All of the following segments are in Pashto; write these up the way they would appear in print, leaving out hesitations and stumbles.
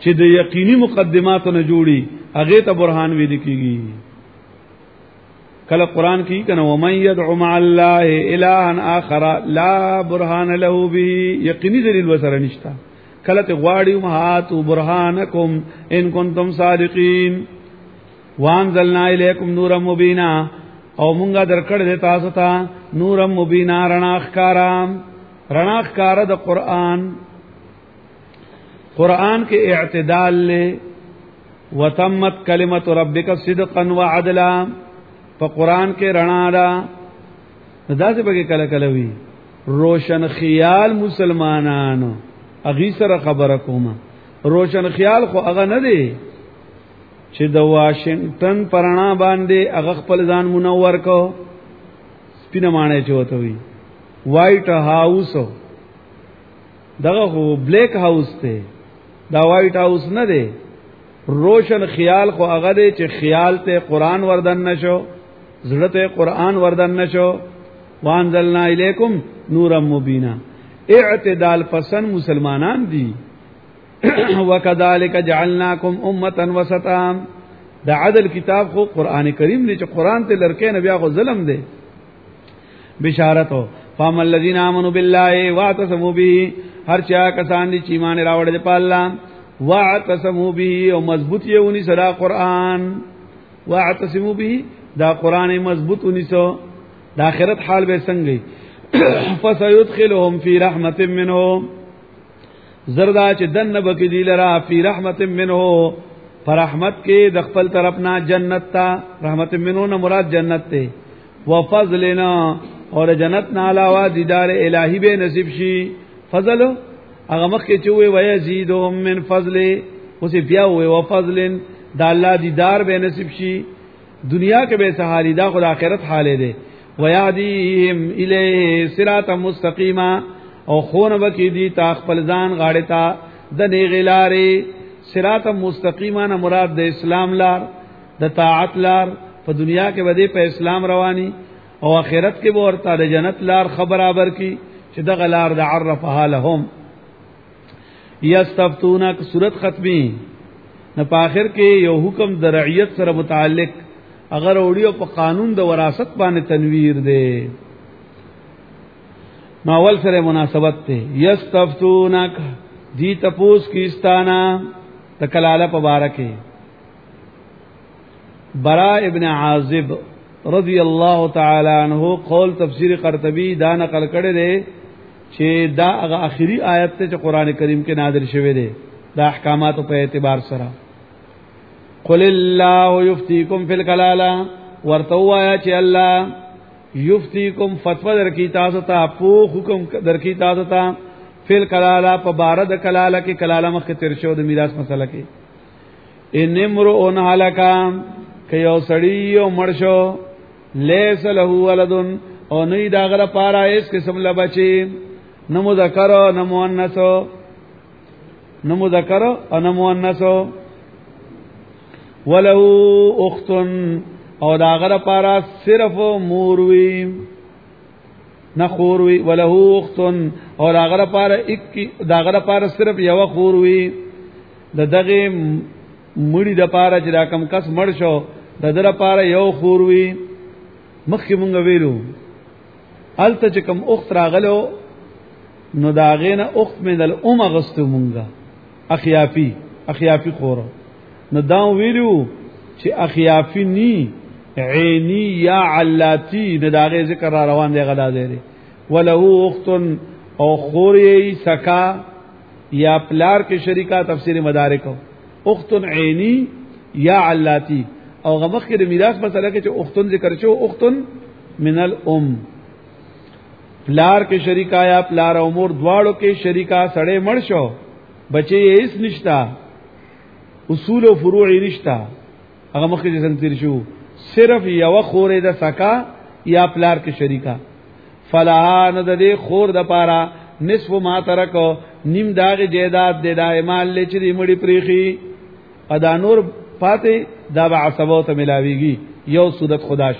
چې د یقیني مقدماتو نه جوړي هغه ته برهان ویل کیږي. کله قران کې کنه ومن يدعو مع الله الها اخر لا برهان له به یقیني دلیل وسره نشتا. کله ته غواړي مهاتو برهانکم ان کنتم صادقین وانزلنا الیکم نورا مبینا او مونږه درکړه تاسو ته نورا مبینا رڼا ښکارا د قرآن کے اعتدال لے وتمت کلمت ربک صدقا وعدلا په قرآن کې رڼا ده داسې پکې کله کله وی روشن خیال مسلمانانو اغي سره خبره کومه روشن خیال خو هغه نه دی چې د واشنگټن پرانا باندې هغه خپل ځان منور کو سپینه مانه چوته وی وایټ هاوس دغه خو بلیک هاوس ته دا وایټ هاوس نه دی روشن خیال خو هغه دی چې خیال ته قران وردن نشو زړه ته قران وردن نشو وانزلنا الیکم نورا مبینا اعتدال پسند مسلمانان دي وکذالک جعلناکم امه وسطا دا عدل کتاب خو قران کریم دی چې قران ته لړکې نه بیا خو ظلم دی بشارتو فام الذين امنوا بالله واعتصموا به هر چا کسان دي چې ایمان راوړل په الله واعتصموا به او مضبوط یونی سره قران واعتصموا به دا قران مضبوط ونی سو د اخرت حال به څنګه فسيدخلهم في رحمت منه زردا چې دنه بکی دی لرا فی رحمت منه پر رحمت کې د خپل طرفنا جنت تا رحمت منه نه مراد جنت ته وفضلنا اور جنت نه علاوه دیدار الہی به نصیب شي فضل هغه مخکې چې وي ويزيدهم من فضل اوس بیا وي وفضل د الله دیدار به نصیب شي دنیا کې به سهاري دا خدای آخرت حاله ده ويهديهم الیه صراطا مستقیما او خون وکي دي تا خپل ځان غاړه تا د نیغلارې صراط مستقیما نه مراد د اسلام لار د طاعت لار په دنیا کې بده په اسلام رواني او آخرت کې به ورته د جنت لار برابر کی چې د غلار د عرفها لهم یستفتونک سورۃ ختمی نه په اخر کې یو حکم د رعیت سره متعلق اگر وړیو په قانون د وراثت باندې تنویر دی ناول سره مناسبت ته یستفتونک دی تپوس کیستانا تکلاله مبارکه برا ابن عازب رضی الله تعالی عنہ قول تفسیر قرطبی دا نقل کړي دي چې دا هغه اخیری آیت ته چې قران کریم کې نازل شوی دی دا احکامات په اعتبار سره قل الله یفتیکم فی الکلاله ورتوایا چې الله یفتیکم فتوا درکی تاسو ته په حکم درکی تاسو ته فل کلاله په بارد کلاله کې کلاله مخ تیر شو د میراث مسله کې ان امرؤن هلکا که یو سړی یو مرشو لیس له ولدن او نه دا غره پارا اس قسم لا بچي نو مذکر او نو مؤنث نو مذکر او نو مؤنث ولو اخت او دا غره پارا صرف موروي نخوروي ولو اخت او دا غره پارا دا غره پارا صرف یو خوروي د دغه مړی د پارا چې دا کم کس مړ شو د در پارا یو خوروي مخکې مونږ ویلو الته چې کوم اخت راغلو نو داغینه اخت من الام غستو مونږه اخیافی خور نو دا ویلو چې اخیافی نی عینی یا علاتی نو داغه ذکر را روان دی غلا دی ولهو اخت او خوری سکا یا پلار کې شریکا تفسیر مدارک اخت عینی یا علاتی او غمخ کې د میراث مسله کې چې اختن ذکر شو اختن من الام پلار کې شریکا یا پلار او مور دواړو کې شریکا سړې مړ شو بچي یې هیڅ نشتا اصول او فروع نشتا هغه مخ کې څنګه تیر شو صرف یو خورې د سکا یا پلار کې شریکا فلا نه د دې خور د پارا نصف ما ترکو نیم داغه جیداد د دایمال لچری مړی پریخي ادا نور فاتح دا با عصبو ته ملاویږي یو صورت خداش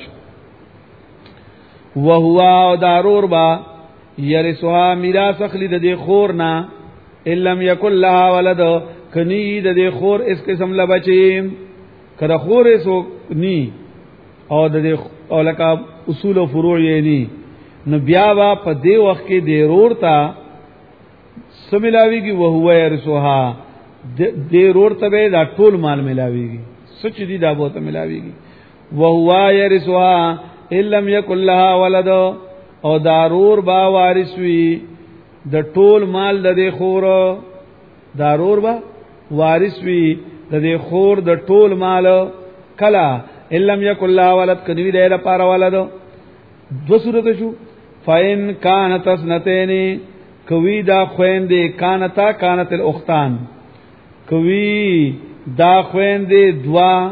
وهو دارور با يرثها میراث اخلی د دې خور نه ان لم یکن لها ولد کنی د دې خور اس قسم لا بچي کړه خور سو ني او د دې اولکا اصول او فروع یې ني نو بیا وا په دې وخت کې د رور تا سملاویږي او هو يرسوها د رور ته دا ټول مال ملاویږي سچ دي دا بوته ملاویږي او هو يرسوها ان لم يكن لها ولد او دارور با وارث وی د ټول مال د خور دارور با وارث وی د خور د ټول مال کلا ان لم يكن لها ولد کني د لپاره ولد دو صورت شو فین کانت اسنتین کوي دا خويندې کانت الاختان کوي دا خويندې دوا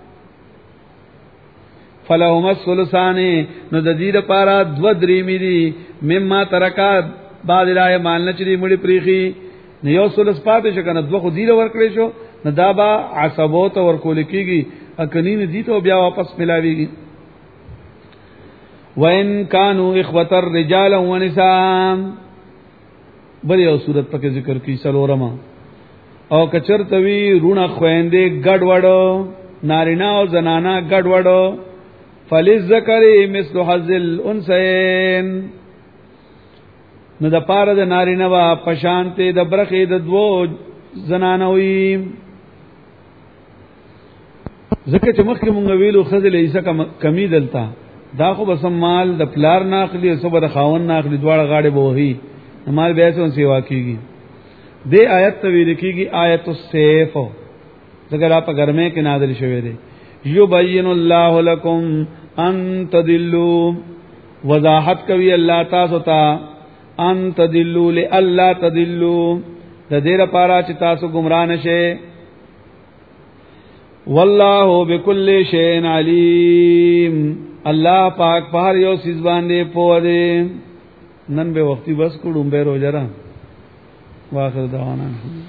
فلهما الثلثان نو د دې لپاره دو درې ملي مما ترکات بعد لای مال نه چری مړي پریخي نو یو ثلث پاتې شو کنه دو خو دې ورکړې شو نو دا با عصبوت ورکول کیږي اکنین دې ته بیا واپس ملاويږي وَإِن كَانُوا إِخْوَةً رِجَالًا وَنِسَاءً بل یو صورت پکې ذکر کی سلورما او کچرتوی رونه خويندې ګډ وډو نارینا او زنانا ګډ وډو فلذکر مثل حظ الانثيين نو د پاره د نارینا وا پشانته د برخې د دوو زنانوي زکه چې مخکې مونږ ویلو خزل ایسه کمی دلتا دا خو بس مال د پلار ناخلی او صبر خاون ناخلی دواړه غاړي بوهي مال به څون سیوا کیږي دې آیت ته ویل کیږي آیت السیف څنګه په ګرمه کې نازل شوی دی یبین الله لكم ان تدلوا وضاحت کوي الله تاسو ته ان تدلوا لالا تدلوا د دې لپاره چې تاسو گمراه نشئ والله بكل شيء عليم الله پاک پہر یو سیز باندې پوه دی نن به وختي بس کوم به روزه واخر دعوانا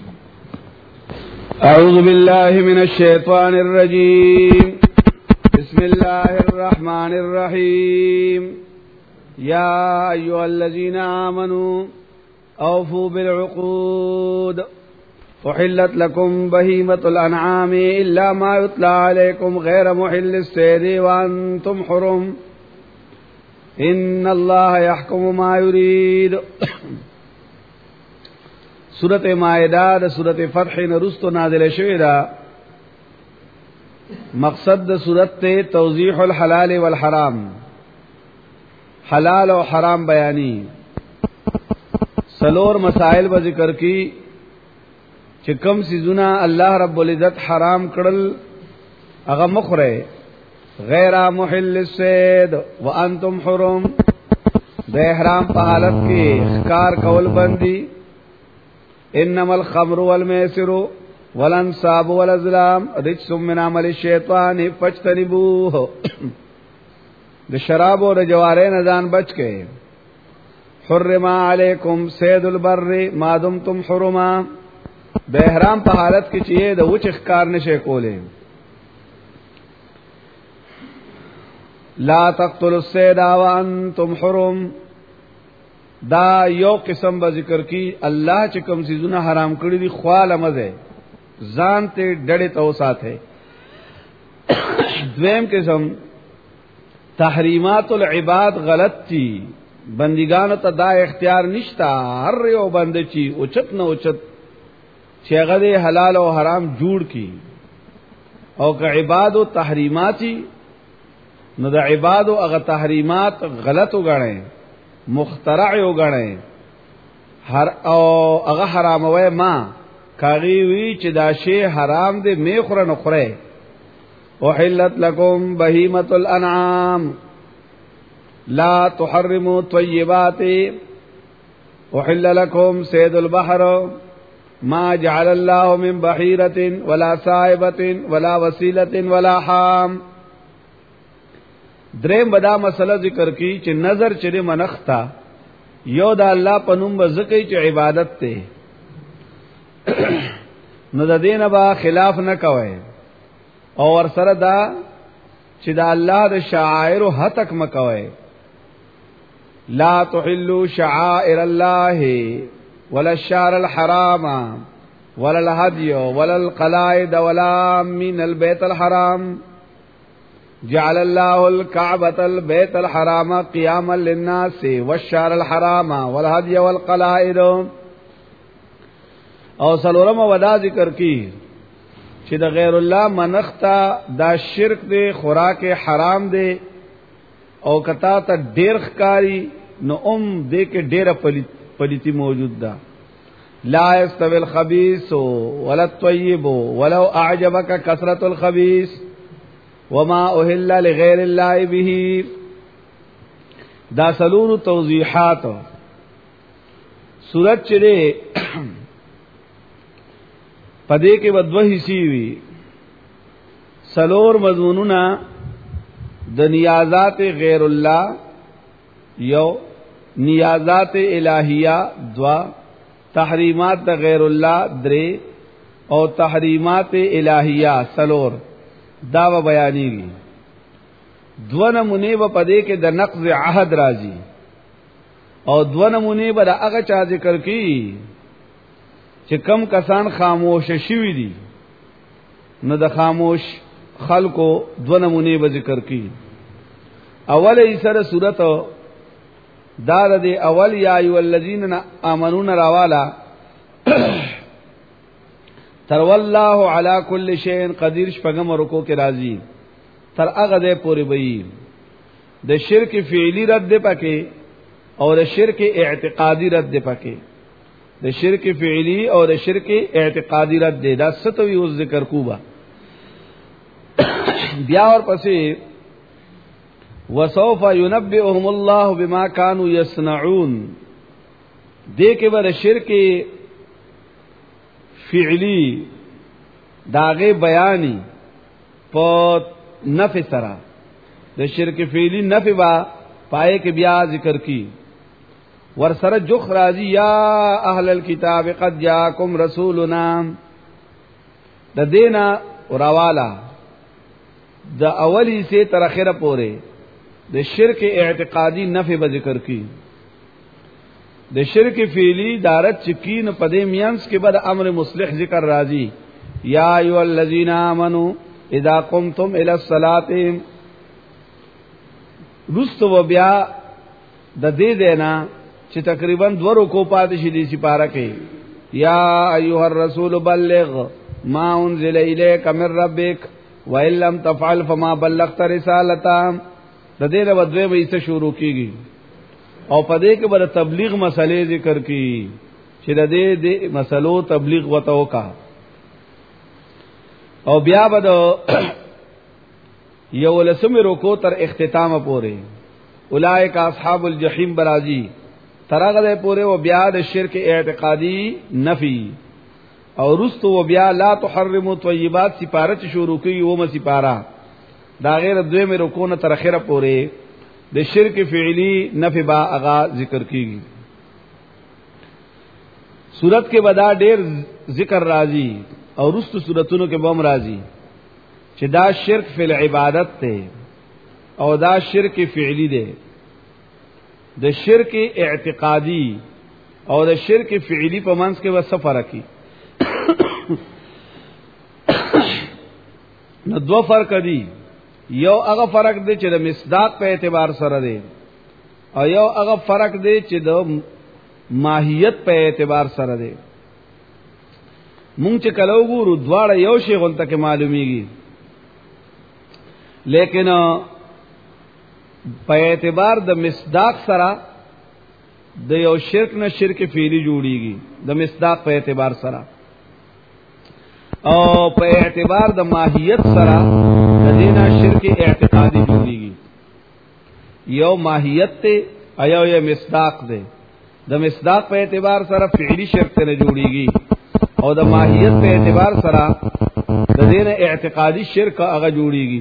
اعوذ بالله من الشیطان الرجیم بسم الله الرحمن الرحیم یا ایها الذين آمنوا اوفوا بالعقود أحلت لكم بهيمة الأنعام إلا ما يتلى عليكم غير محل الصيد وأنتم حرم إن الله يحكم ما يريد سورة مائدة سورة فتح نرست نازل شوئدہ مقصد سورة توضیح الحلال والحرام حلال و حرام بیانی سلور مسائل و ذکر کی چې کم سيزونه الله رب العزت حرام کړل هغه مخره غیر محل الصید وانتم حرم د احرام په حالت کې احکار کول بندي انما الخمر والميسر والانصاب والازلام رجس من عمل الشیطان فاجتنبوه د شراب او د جواره نه ځان بچ کې حرم علیکم صید البر ما دمتم حرما د احرام په حالت کې چې د وچ ښکار نشي کوله لا تقتلوا الصيد وانتم حرم دا یو قسم به ذکر کی الله چې کوم سيزونه حرام کړی دي خواله مزه ځان ته ډړې تو ساته دویم قسم تحریمات العباد غلط تي بندگانو ته دا اختیار نشتا هر یو بند چی اوچت نه اوچت چې هغه حلال او حرام جوړ کی او که عبادت او تحریماتی نو د عبادت او هغه تحریمات غلط وګڼي مخترع وګڼي هر او هغه حرام وای ما کاغي وی چې دا شی حرام دی میخره نه خوره وحلت لكم بهيمة الانعام لا تحرموا طيبات وحل لكم صيد البحر ما جعل الله من بحيرة ولا سائبة ولا وسيلة ولا حام دریم بدا مسله ذکر کی چې نظر چره منختا یو د الله پنوم بزکی چې عبادت ته نو د دینه با خلاف نه کوي او ور سره دا چې د الله د شعائر هتک مکوي لا تحلوا شعائر الله ولا الشهر الحرام ولا الهدي ولا القلائد ولا من البيت الحرام جعل الله الكعبة البيت الحرام قياما للناس والشهر الحرام والهدي والقلائد. او سلورم ودا ذکر کی چې د غیر الله منختا دا شرک دی، خوراک حرام دی، او کتا ته ډیر ښکاری نو دې کې ډیره پلیتی موجود ده. لا يستوي الخبيث ولا الطيب ولو اعجبك كثرة الخبيث وما اهل لغير الله به. دا سلور توضیحات سورت چره پدې کې ودوه حصے وی، سلور مضمونونه د نیازات غیر الله یو، نیازات الہیہ دوا، تحریمات د غیر الله درې، او تحریمات الہیہ سلور دا و بیانېږي. دو نمونه و پدې کې د نقض عهد راځي، او دو نمونه به د هغه چا ذکر کی چې کم کسان خاموش شوی دي، نو د خاموش خلقو دو نمونه به ذکر کی. اول ایسره صورت دار دی اول یا ایو الذین آمنون راوالا تر والله علی کل شیء قدیر شپږم رکو کې راځي تر هغه دې پوری وي. د شرک فعلی رد دی پکې، او د شرک اعتقادی رد دی پکې. د شرک فعلی او د شرک اعتقادی رد دی، دا ستوي اوس ذکر کوبا. بیا اور پسې وسوف ينبئهم الله بما كانوا يصنعون، دې کې ور شرک فعلی داغه بیانی په نفع سره، د شرک فعلی نفع با پائے کې بیا ذکر کی. ور سره جخ راضی یا اهل الكتاب قد جاءكم رسولنا، د دینا راوالا د اولی سے تر اخره پوره د شرک اعتقادی نفع به ذکر کی. د شرک فعلی دارت چکین پدې میانس کې بعد امر مصلح ذکر راضی یا ایو الذین آمنو اذا قمتم الى الصلاة. رستو بیا د دې دینا چې تقریبا 2 رکو پاتې شې دي سپاره کې یا ایها الرسول بلغ ما انزل الیک من ربک وان لم تفعل فما بلغت رسالته. د دې له دوی به ایسه شروع کیږي، او پدې کې به تبلیغ مسلې ذکر کی چې د دې مسلو تبلیغ وتاو کا. او بیا به یو لسم رکو تر اختتام پورې اولئک اصحاب الجحیم برازی ترغه پورې، او بیا د شرک اعتقادی نفی، او رستو و بیا لا تحرموا طیبات سپاره شروع کی. و م سپاره دا غیر دوی مې رکونه تر اخره پورې د شرک فعلی نفی با اغا ذکر کیږي. صورت کې بدا ډیر ذکر راځي، او رستو صورتونو کې بم راځي چې دا شرک فی العبادت ته، او دا شرک فعلی ده. د شرک اعتقادی او د شرک فعلی په منځ کې وسه فرق کی. نو دو فرق دي، یو هغه فرق دی چې د مصداق په اعتبار سره دی، او یو هغه فرق دی چې د ماهیت په اعتبار سره دی. مونږ چې کله وګورو دواړه یو شی غونته کې معلومیږي، لیکن په اعتبار د مصداق سره د یو شرک نه شرک فعلی جوړیږي د مصداق په اعتبار سره، او په اعتبار د ماهیت سره د دینا شرک اعتقادی جوړیږي. یو ماهیت ته ایو یو مصداق ده. د مصداق په اعتبار سره فعلی شرک نه جوړیږي، او د ماهیت په اعتبار سره د دینا اعتقادی شرک هغه جوړیږي.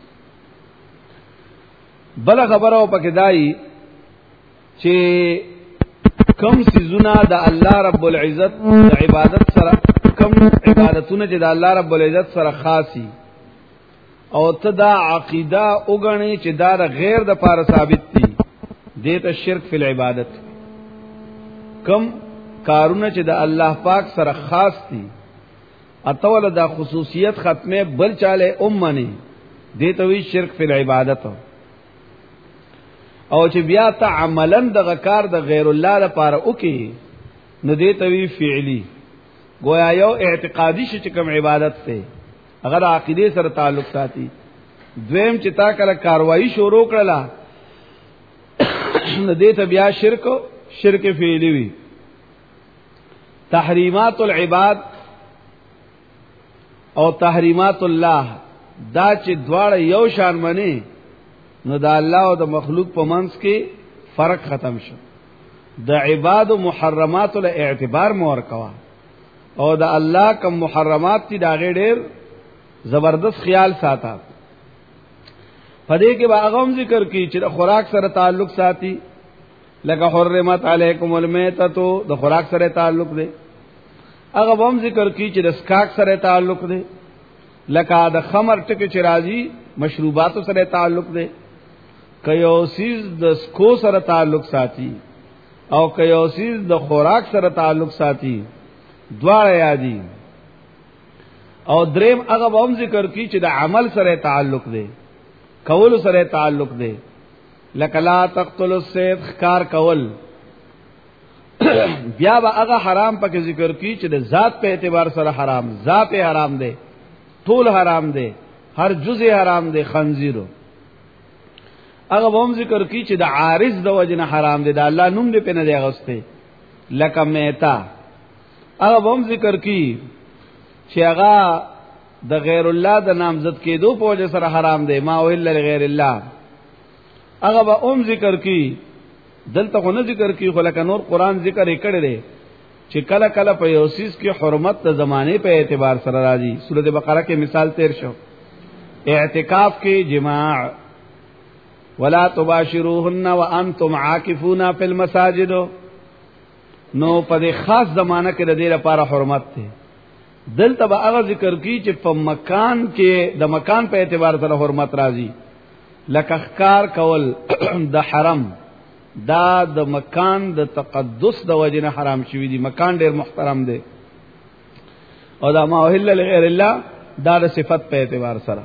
بل خبره او پکې دای چې کم سيزونه د الله رب العزت د عبادت سره، کم عبادتونه چې د الله رب العزت سره خاصي، او ته دا عقیده وګڼي چې دا غیر د پاره ثابت دي، دې ته شرک فی العبادت. کم کارونه چې د الله پاک سره خاص دي اتول دا خصوصیت ختمه بل چاله امنه دې ته وی شرک فی العبادت او چې بیا ته عملاً د کار د غیر الله لپاره وکي نو دې ته وی فعلی گویا یو اعتقادي چې کوم عبادت ته اگر عقیده سره تعلق ساتي دویم چې تا کله کاروایی شروع کړلا نو دې ته بیا شرک فعلی وی تحریمات العباد او تحریمات الله دا چې دواړه یو شان منی نو دا الله او د مخلوق په منځ کې فرق ختم شو د عباد او محرمات له اعتبار مور کوا او د الله کوم محرمات دي دا غیر زبردست خیال ساته پدې کې باغوم ذکر کی چې د خوراک سره تعلق ساتي لکه حرمت علیکم المیتۃ د خوراک سره تعلق دی هغه هم ذکر کی چې د اسکاک سره تعلق دی لکه د خمر ټکي چې راځي مشروبات سره تعلق دی کيوسیز د سکو سره تعلق ساتي او کيوسیز د خوراک سره تعلق ساتي دواړه یادي او دریم هغه هم ذکر کی چې د عمل سره تعلق دی کول سره تعلق دی لکه لا تقتلوا الصيد خکار کول بیا به هغه حرام پکې ذکر کی چې د ذات په اعتبار سره حرام ذات حرام دی ټول حرام دی هر جزء حرام دی خنزیرو هغه هم ذکر کی چې د عارض د وجنه حرام دی د الله نوم دې په نه دی غسته لکه میتا هغه هم ذکر کی چې هغه د غیر الله د نامزد کېدو په وجه سره حرام دی ما ویل لغیر الله هغه به ذکر کی دلته خو نه ذکر کی خو لکه نور قران ذکر یې کړی دی چې کله کله په یوسیس کې حرمت د زمانه په اعتبار سره راځي سورۃ بقره کې مثال تیر شو اعتکاف کې جماع ولا تباشروهن وانتم عاکفون فی المساجد نو په خاص زمانہ کې د دې لپاره حرمت ده دلته به هغه ذکر کی چې په مکان کې د مکان په اعتبار سره حرمت راځي لکه ښکار کول د حرم دا د مکان د تقدس د وجنه حرام شوی دی مکان ډیر محترم دی او دا ما اهل لغیر الله دا د صفت په اعتبار سره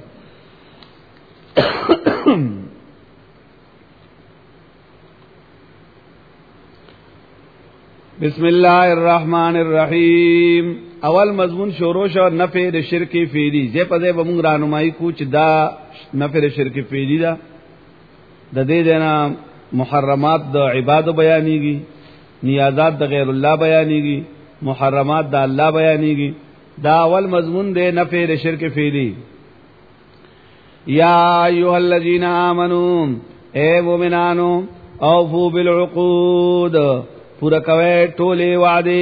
بسم الله الرحمن الرحیم اول مضمون شروع شو نفی د شرک فعلی زه په دې بمون رانمایي کو چې دا نفی د شرک فعلی دا د دې جنا محرمات د عبادت بیانېږي نیازات د غیر الله بیانېږي محرمات د الله بیانېږي دا اول مضمون دی نفی د شرک فعلی یا ایها الذین آمنو اے مومنانو اوفوا بالعقود پورا کوي ټوله وعده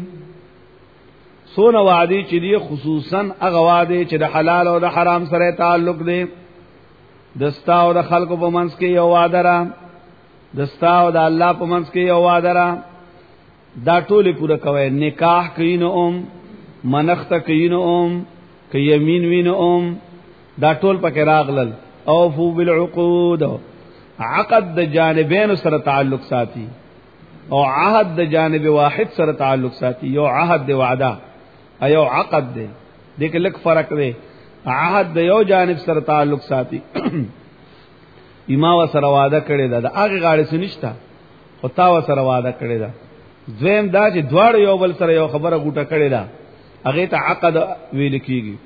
سونه وعده چې دی خصوصا هغه وعده چې د حلال او د حرام سره تعلق دی دستا او د خلکو په منځ کې یو وعده را دستا او د الله په منځ کې یو وعده را دا ټوله پورا کوي نکاح کینوم منخت کینوم ک یمین وینوم دا ټول پکې راغلل اوفو بالعقود عقد د جانبین سره تعلق ساتي او عهد د جانب واحد سره تعلق ساتي یو عهد د وعده ایو عقد دی دغه لک فرق دی عهد د یو جانب سره تعلق ساتي ایما و سره وعده کړی دا هغه غاړي سنشتا او تا و سره وعده کړی دا دویم دا چې دواړه یو بل سره یو خبره غوټه کړی دا هغه ته عقد ویل کیږي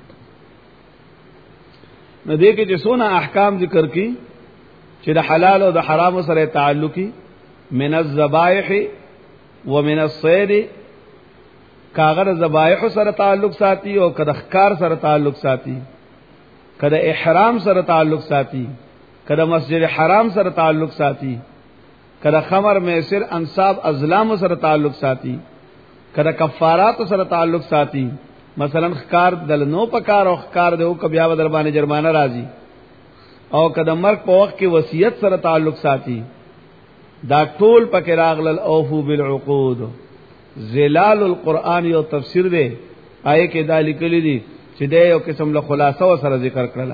نو دې کې چې څونه احکام ذکر کی چې د حلال او د حرام سره تعلقي من الذبائح ومن الصيد کاغذ ذبائح سره تعلق ساتي او کده ښکار سره تعلق ساتي کده احرام سره تعلق ساتي کده مسجد حرام سره تعلق ساتي کده خمر میسر انصاب ازلام سره تعلق ساتي کده کفارات سره تعلق ساتي مثلا ښکار دل نو پکار او ښکار دیو کبیا بدر باندې جرمانه راځي او کده مرګ په وخت کې وصیت سره تعلق ساتي دا ټول پکې راغلل اوفو بالعقود زلال القرآن یو تفسیر دی آیه کې دا لیکلي دي چې دا یو قسم له خلاصو سره ذکر کړل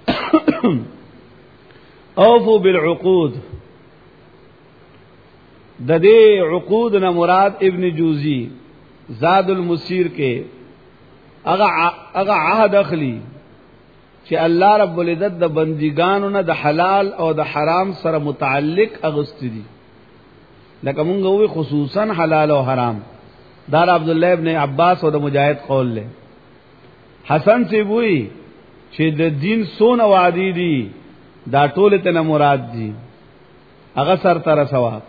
اوفو بالعقود د دې عقود نه مراد ابن جوزی زاد المسیر کې هغه عهد اخلي چې الله رب العزت د بندګانو نه د حلال او د حرام سره متعلق اغست دي لکه مونږ وی خصوصا حلال او حرام دار عبد الله ابن عباس او د مجاهد قول له حسن سی وی چې د دین سونه وادي دي دا ټول ته نه مراد دي هغه سر تر ثواب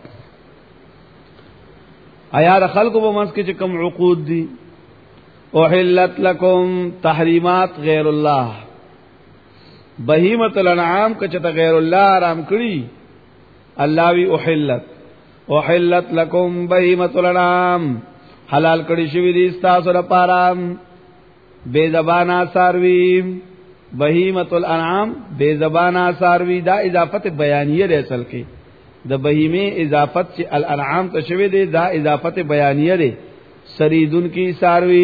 آیا د خلکو په منځ کې چې کوم عقود دي احلت لكم تحریمات غیر الله بهیمه الانعام کچته غیر الله آرام کړی الله وی احلت لكم بهیمه الانعام حلال کړی شوی دي تاسو لپاره بے زبانا ساروی بهیمه الانعام بے زبانا ساروی دا اضافت بیانیه ده اصل کې د بهیمه اضافت چې الانعام ته شوی دی دا اضافت بیانیه ده سریدن کی ساروی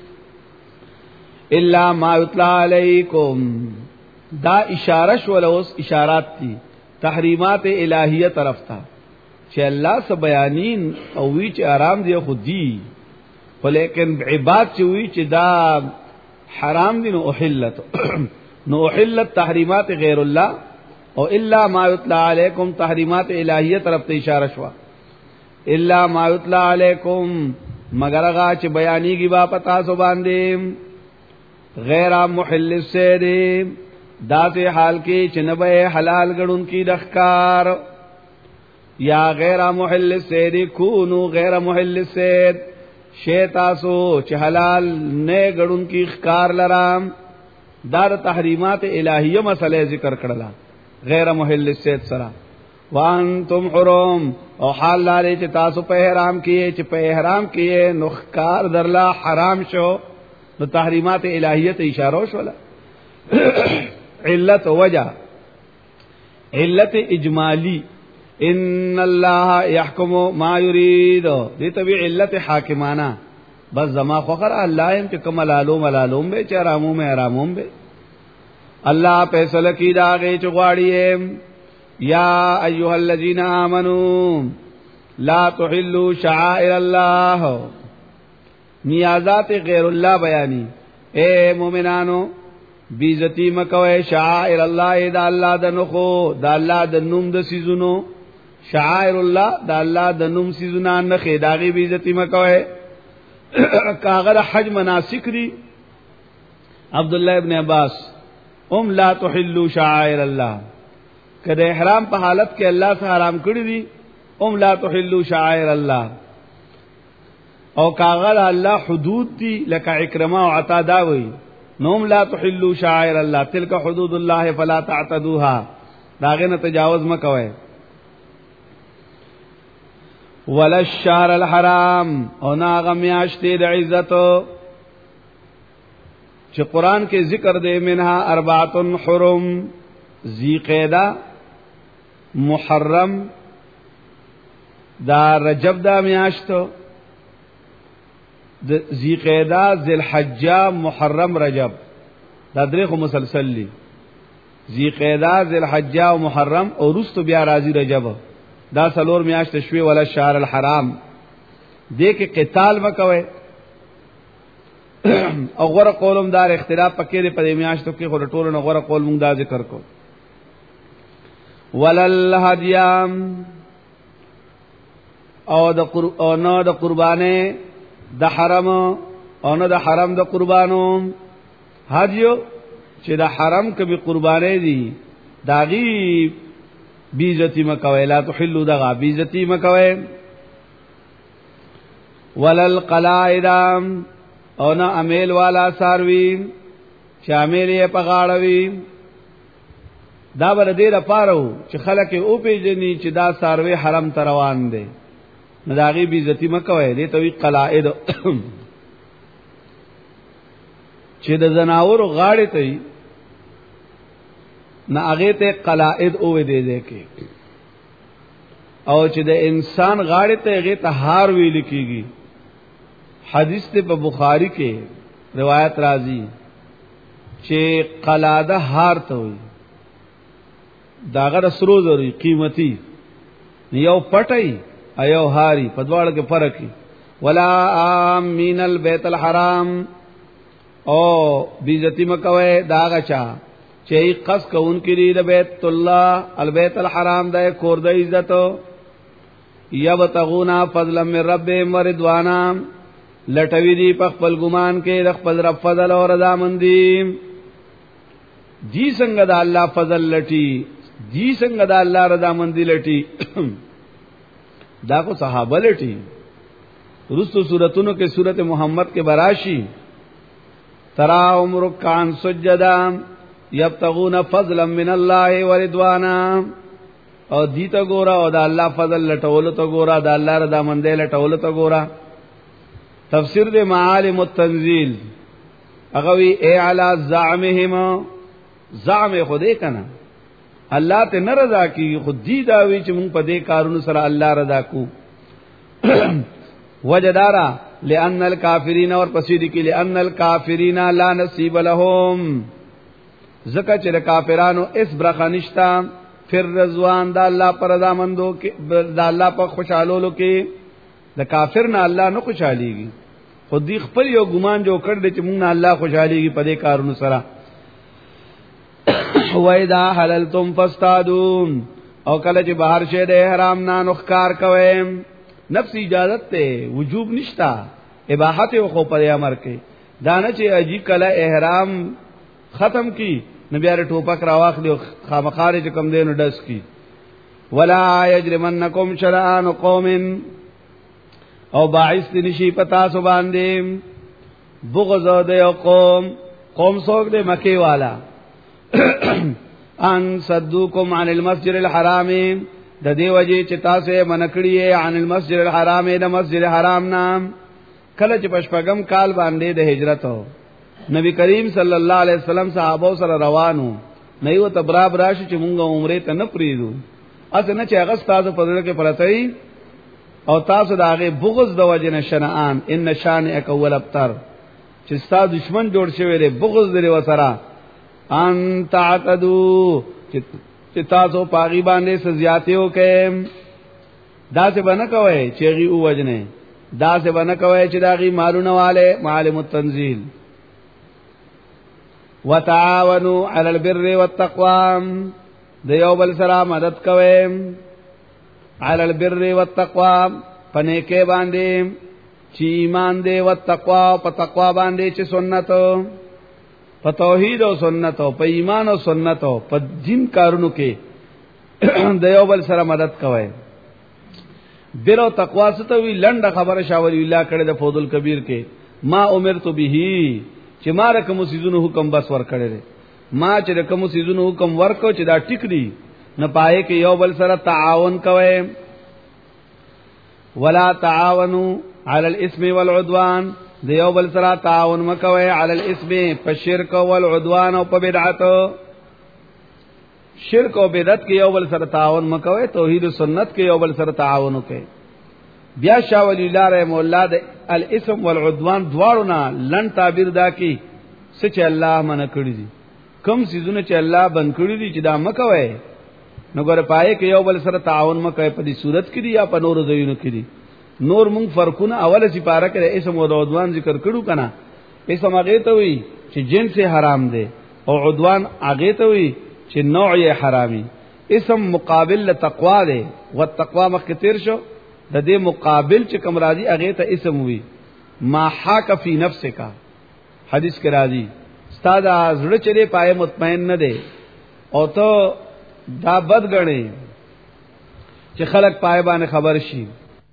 الا ما یتلا علیکم دا اشاره شول اوس اشارات دي تحریمات الہیه طرف ته چې الله سب بیانین او وی چې آرام دی خودی ولیکن عبادت چې وی چې دا حرام دي نو احلت نو احلت تحریمات غیر الله او الا ما یتلا علیکم تحریمات الہیه طرف ته اشاره شوا الا ما یتلا علیکم مگر هغه چې بیانېږي با پتا سو باندې غیر محل السید داسې حال کې چې نه به حلال غړون کی دخکار یا غیر محل السید کونو غیر محل السید شیتاسو چې حلال نه غړون کی خکار لرام دار تحریمات الہیه مسئله ذکر کړلا غیر محل السید سرا وانتم حرم او حال لري چې تاسو په احرام کې چې په احرام کې نخکار درلا حرام شو نو تحریمات الہیه ته اشاره شولا علت وجہ علت اجمالی ان الله يحكم ما يريد دې ته وی علت حاکمانه بس زما خوخر الله يم چې کوم ملالوم به چې حرامو مې حراموم به الله فیصله کی داغه چغواړي یا ایها الذین آمنوا لا تحلوا شعائر الله نیازات غیر الله بیانی اے مومنانو بیزتی مکوئ شعائر الله دا الله د نخو دا الله د نوم د سيزونو شعائر الله دا الله د نوم سيزونه نه خداغي بیزتی مکوئ کاغه حج مناسک دي عبد الله ابن عباس لا تحلوا شعائر الله کله احرام په حالت کې الله سے حرام کړی دي لا تحلوا شعائر الله او کاغه الله حدود دي لکه اکرمه او عطا دا وي نوم لا تحلوا شعائر الله تلك حدود الله فلا تعتدوها داغه نه تجاوز مکوئ ولا الشهر الحرام او ناغه میاشتې د عزت چې قران کې ذکر دی منها اربعه حرم ذی قعده محرم دا رجب دا میاشت د ذی قعده ذی الحجه محرم رجب دا درې خو مسلسل دي ذی قعده ذی الحجه او محرم او رست بیا راځي رجب دا سلور میاشت شوي ولا شهر الحرام دې کې قتال وکوي او غره قولم دار اختلاف پکې دې په میاشتو کې غره ټولو غره قول مونږ دا ذکر کو ولل هدیام او د قربانه د حرم او نه د حرم د قربانو هدیو چې د حرم کبي قربانه دي داغي بیزتی مکوي لا تحلوا دغه بیزتی مکوي ولل قلائد او نه امیل والا ساروی شامل یې پغاړوي دا بر دې لپاره چې خلک او پیژني چې دا ساروی حرم ته روان دي نه داغي بیزتی مکوي دې ته وی قلائد چې د زناور غاړې ته نه هغه ته قلائد او دې کې او چې د انسان غاړې ته هغه ته هار ویل کیږي حدیث ته په بخاری کې روایت راځي چې قلاده هار ته وي داغه سرو زری قیمتي یو پټي ایو هاری په دواړو کې فرق دی. ولا آمین البیت الحرام او بیزتی مکوي داغه چا چې قص کون کړي د بیت الله البیت الحرام د کور د عزت یبتغونا فضلا من ربهم ورضوانا لټوي دي په خپل ګمان کې د خپل رب فضل او رضا مندي جی څنګه د الله فضل لټي جی څنګه د الله رضا مندي لټي دا کو صحابه لټي رستو سورتونو کې سورت محمد کې براشي تراهم رکعان سجدا یبتغون فضلا من الله ورضوانا او دیتا ګورا او د الله فضل لټول ته ګورا د الله رضا مندي لټول ته ګورا تفسیر د معالم التنزيل اغوی اے علی زعمهم زعم خدای کنا الله ته نه رضا کی خود دی دا وی چې مونږ په دې کارونو سره الله رضا کو وجدارا لان الکافرین اور پسید کی لان الکافرین لا نصیب لهم زکه چې کافرانو اس برخنشتا فر رضوان د الله پر رضا مندو کې د الله په خوشالولو کې د کافر نه الله نه خوشاليږي خود دی خپل یو ګمان جو کړ دې چې مونږ نه الله خوشاليږي په دې کارونو سره وَإِذَا حَلَلْتُمْ فَاصْطَادُوا او کله چې بهر شه د احرام نه نخکار کوي نفس اجازت ته وجوب نشتا اباحت خو پر امر کې دانه چې اجي کله احرام ختم کی نبی اره ټوپک راواخلی خامخارج کم دینو دس کی ولا یجرمنکم شرعان قوم او باعث نشي پتا سو باندې بغض د قوم سوګ د مکی والا ان صدوکم عن المسجد الحرام د دې وجه چې تاسو منکړی عن المسجد الحرام د مسجد حرام نام کله چې پشپغم کال باندې د هجرت نبی کریم صلی الله علیه وسلم صحابه سره روانو نه یو تبراب راشي چې مونږه عمره ته نه پریدو اسنه چې هغه تاسو په دې کې پرتای او تاسو د هغه بغض د وجه نشنان ان شانئک اول ابتر چې تاسو دشمن جوړ شوی دی بغض لري وسره ان تعتدو چې تاسو پاغي باندې سزیاتیو کې دا څه بنه کوي چې غي او وجنه دا څه بنه کوي چې داغي مالونه والے معالم التنزيل وتعاونوا على البر والتقوى د یو بل سره مدد کوي على البر والتقوى پنه کې باندې چې ایمان دې والتقوى په تقوا باندې چې سنت په توحید او سنت او په ایمان او سنت او په دین کارونو کې د یو بل سره مدد کوي بیر او تقوا ستو وی لنډه خبره شاول الله کړه د فوضل کبیر کې ما امرت به چې ما رقم سيزونو حکم بس ور کړی ما چې رقم سيزونو حکم ورکو چې دا ټیک دی نه پائے کې یو بل سره تعاون کوي ولا تعاونوا على الاثم والعدوان د یو بل سره تعاون مکوي على الاثم په شرک او العدوان او په بدعت شرک او بدعت کې یو بل سره تعاون مکوي توحید او سنت کې یو بل سره تعاون وکي بیا شاه ولی الله رحم الله د الاثم والعدوان دواړو نه لن تعبیر دا کی سچ الله من کړی دي کم سيزونه چې الله بن کړی دي چې دا مکوي نو ګور پای کې یو بل سره تعاون مکوي په دې صورت کې دي یا په نور ځایونو کې دي نور مونږ فرقونه اوله چې پاره کې اسم او عدوان ذکر کړو کنه اسم هغه ته وي چې جنس حرام دي او عدوان هغه ته وي چې نوع یې حرامي اسم مقابل لتقوا دي والتقوا مخکې تیر شو د دې مقابل چې کوم راضي هغه ته اسم وي ما حاک فی نفسک حدیث کې راضي استاد زړه چره پای مطمئن نه دي او ته دا بد غني چې خلک پای باندې خبر شي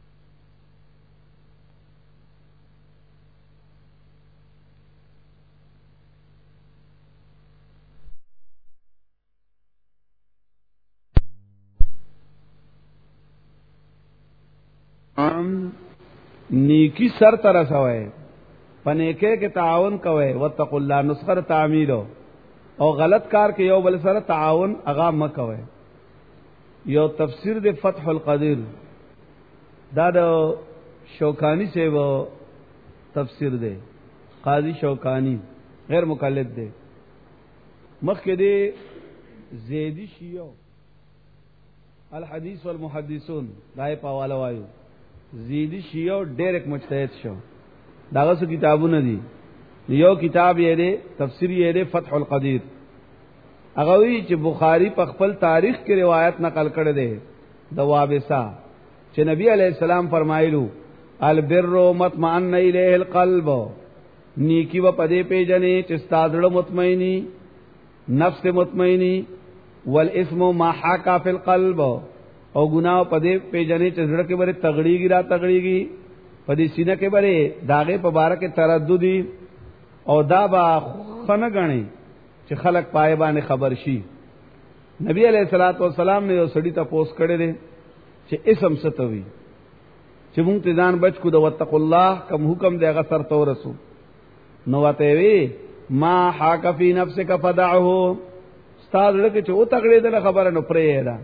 نیکی سر ترسوي پنیکه کې تعاون کوي وتقوا الله نسخر تعمیل او غلط کار کې یو بل سره تعاون اغا مکوي یو تفسیر د فتح القدیر دا د شوکانی سے وہ تفسیر دے قاضی شوکانی غیر مقلد دے مخ کې دی زیدی شیعو الحدیث والمحدثون دای په حواله وایو زیدی شیعو ډیرک مجتهد شو داغه څو کتابونه دي یو کتاب یې دی تفسیر یې دی فتح القدیر هغه وی چې بخاری په خپل تاریخ کې روایت نقل کړی دی د وابسا چې نبی علی السلام فرمایلو البر مطمئن الیه القلب نیکی و پدې پیجنې چې ستادړه مطمئنی نفس مطمئنی والاسم ما حاکا فی القلب او گناہ پدې پیجنې چې زړه کې بره تغړیږي را تغړیږي پدې سینه کې بره داغه په بار کې ترددي او دا با خنه غني چې خلق پای باندې خبر شي نبی علیہ الصلوۃ والسلام نے یو سړی ته پوس کړی دی چې اسم ستوي چې مونږ ته ځان بچ کو د وتق الله کوم حکم دی هغه سر تو رسو نو وته وی ما حاک فی نفسک فدعه استاد لکه چې او تغړې ده خبره نو پرې ده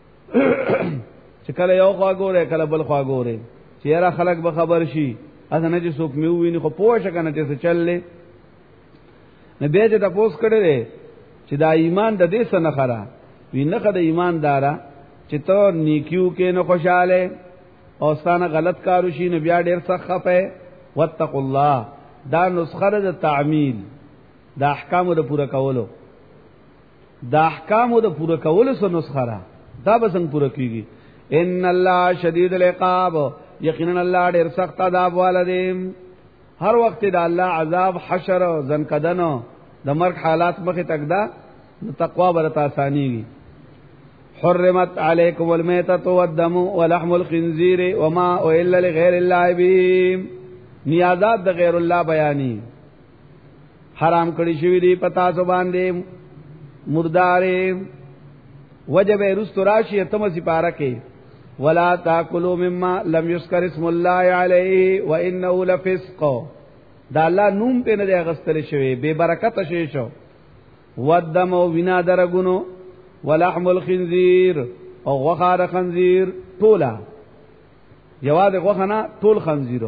چې کله یو خوا ګوره کله بل خوا ګوره چې یاره خلق به خبر شي اذن چې څوک میو ویني خو پوه شکنه چې چللې نه به چې تاسو کړی چې دا ایمان د دې سره خره وینه خدای ایمان دارا چې ته نیکیو کې نه خوشاله او ستانه غلط کارو شي نه بیا ډیر سخت خپه واتقوا الله دا نسخه د تعمیل دا احکامو د پوره کولو دا احکامو د پوره کولو سره نسخه را دا به څنګه پوره کیږي ان الله شدید العقاب یقینا الله ډیر سخت عذاب والدیم هر وخت د الله عذاب حشر زنکدن د مرګ حالات مخه تکدا نو تقوا برته اسانیږي حرمت علیکم المیتۃ والدم ولحم الخنزیر وما اهل لغیر الله به نیازات د غیر الله بیانی حرام کړی شوی دی پتا سو باندې مردارې وجب رستراشی تم سپارہ کې ولا تاکلوا مما لم یذکر اسم الله علیه وانه لفسق دا الله نوم په نه غستل شوی بے برکت شوی شو ودم او وینا درګونو ولحم الخنزیر او غخار خنزیر ټولا جواد غخنا ټول خنزیرو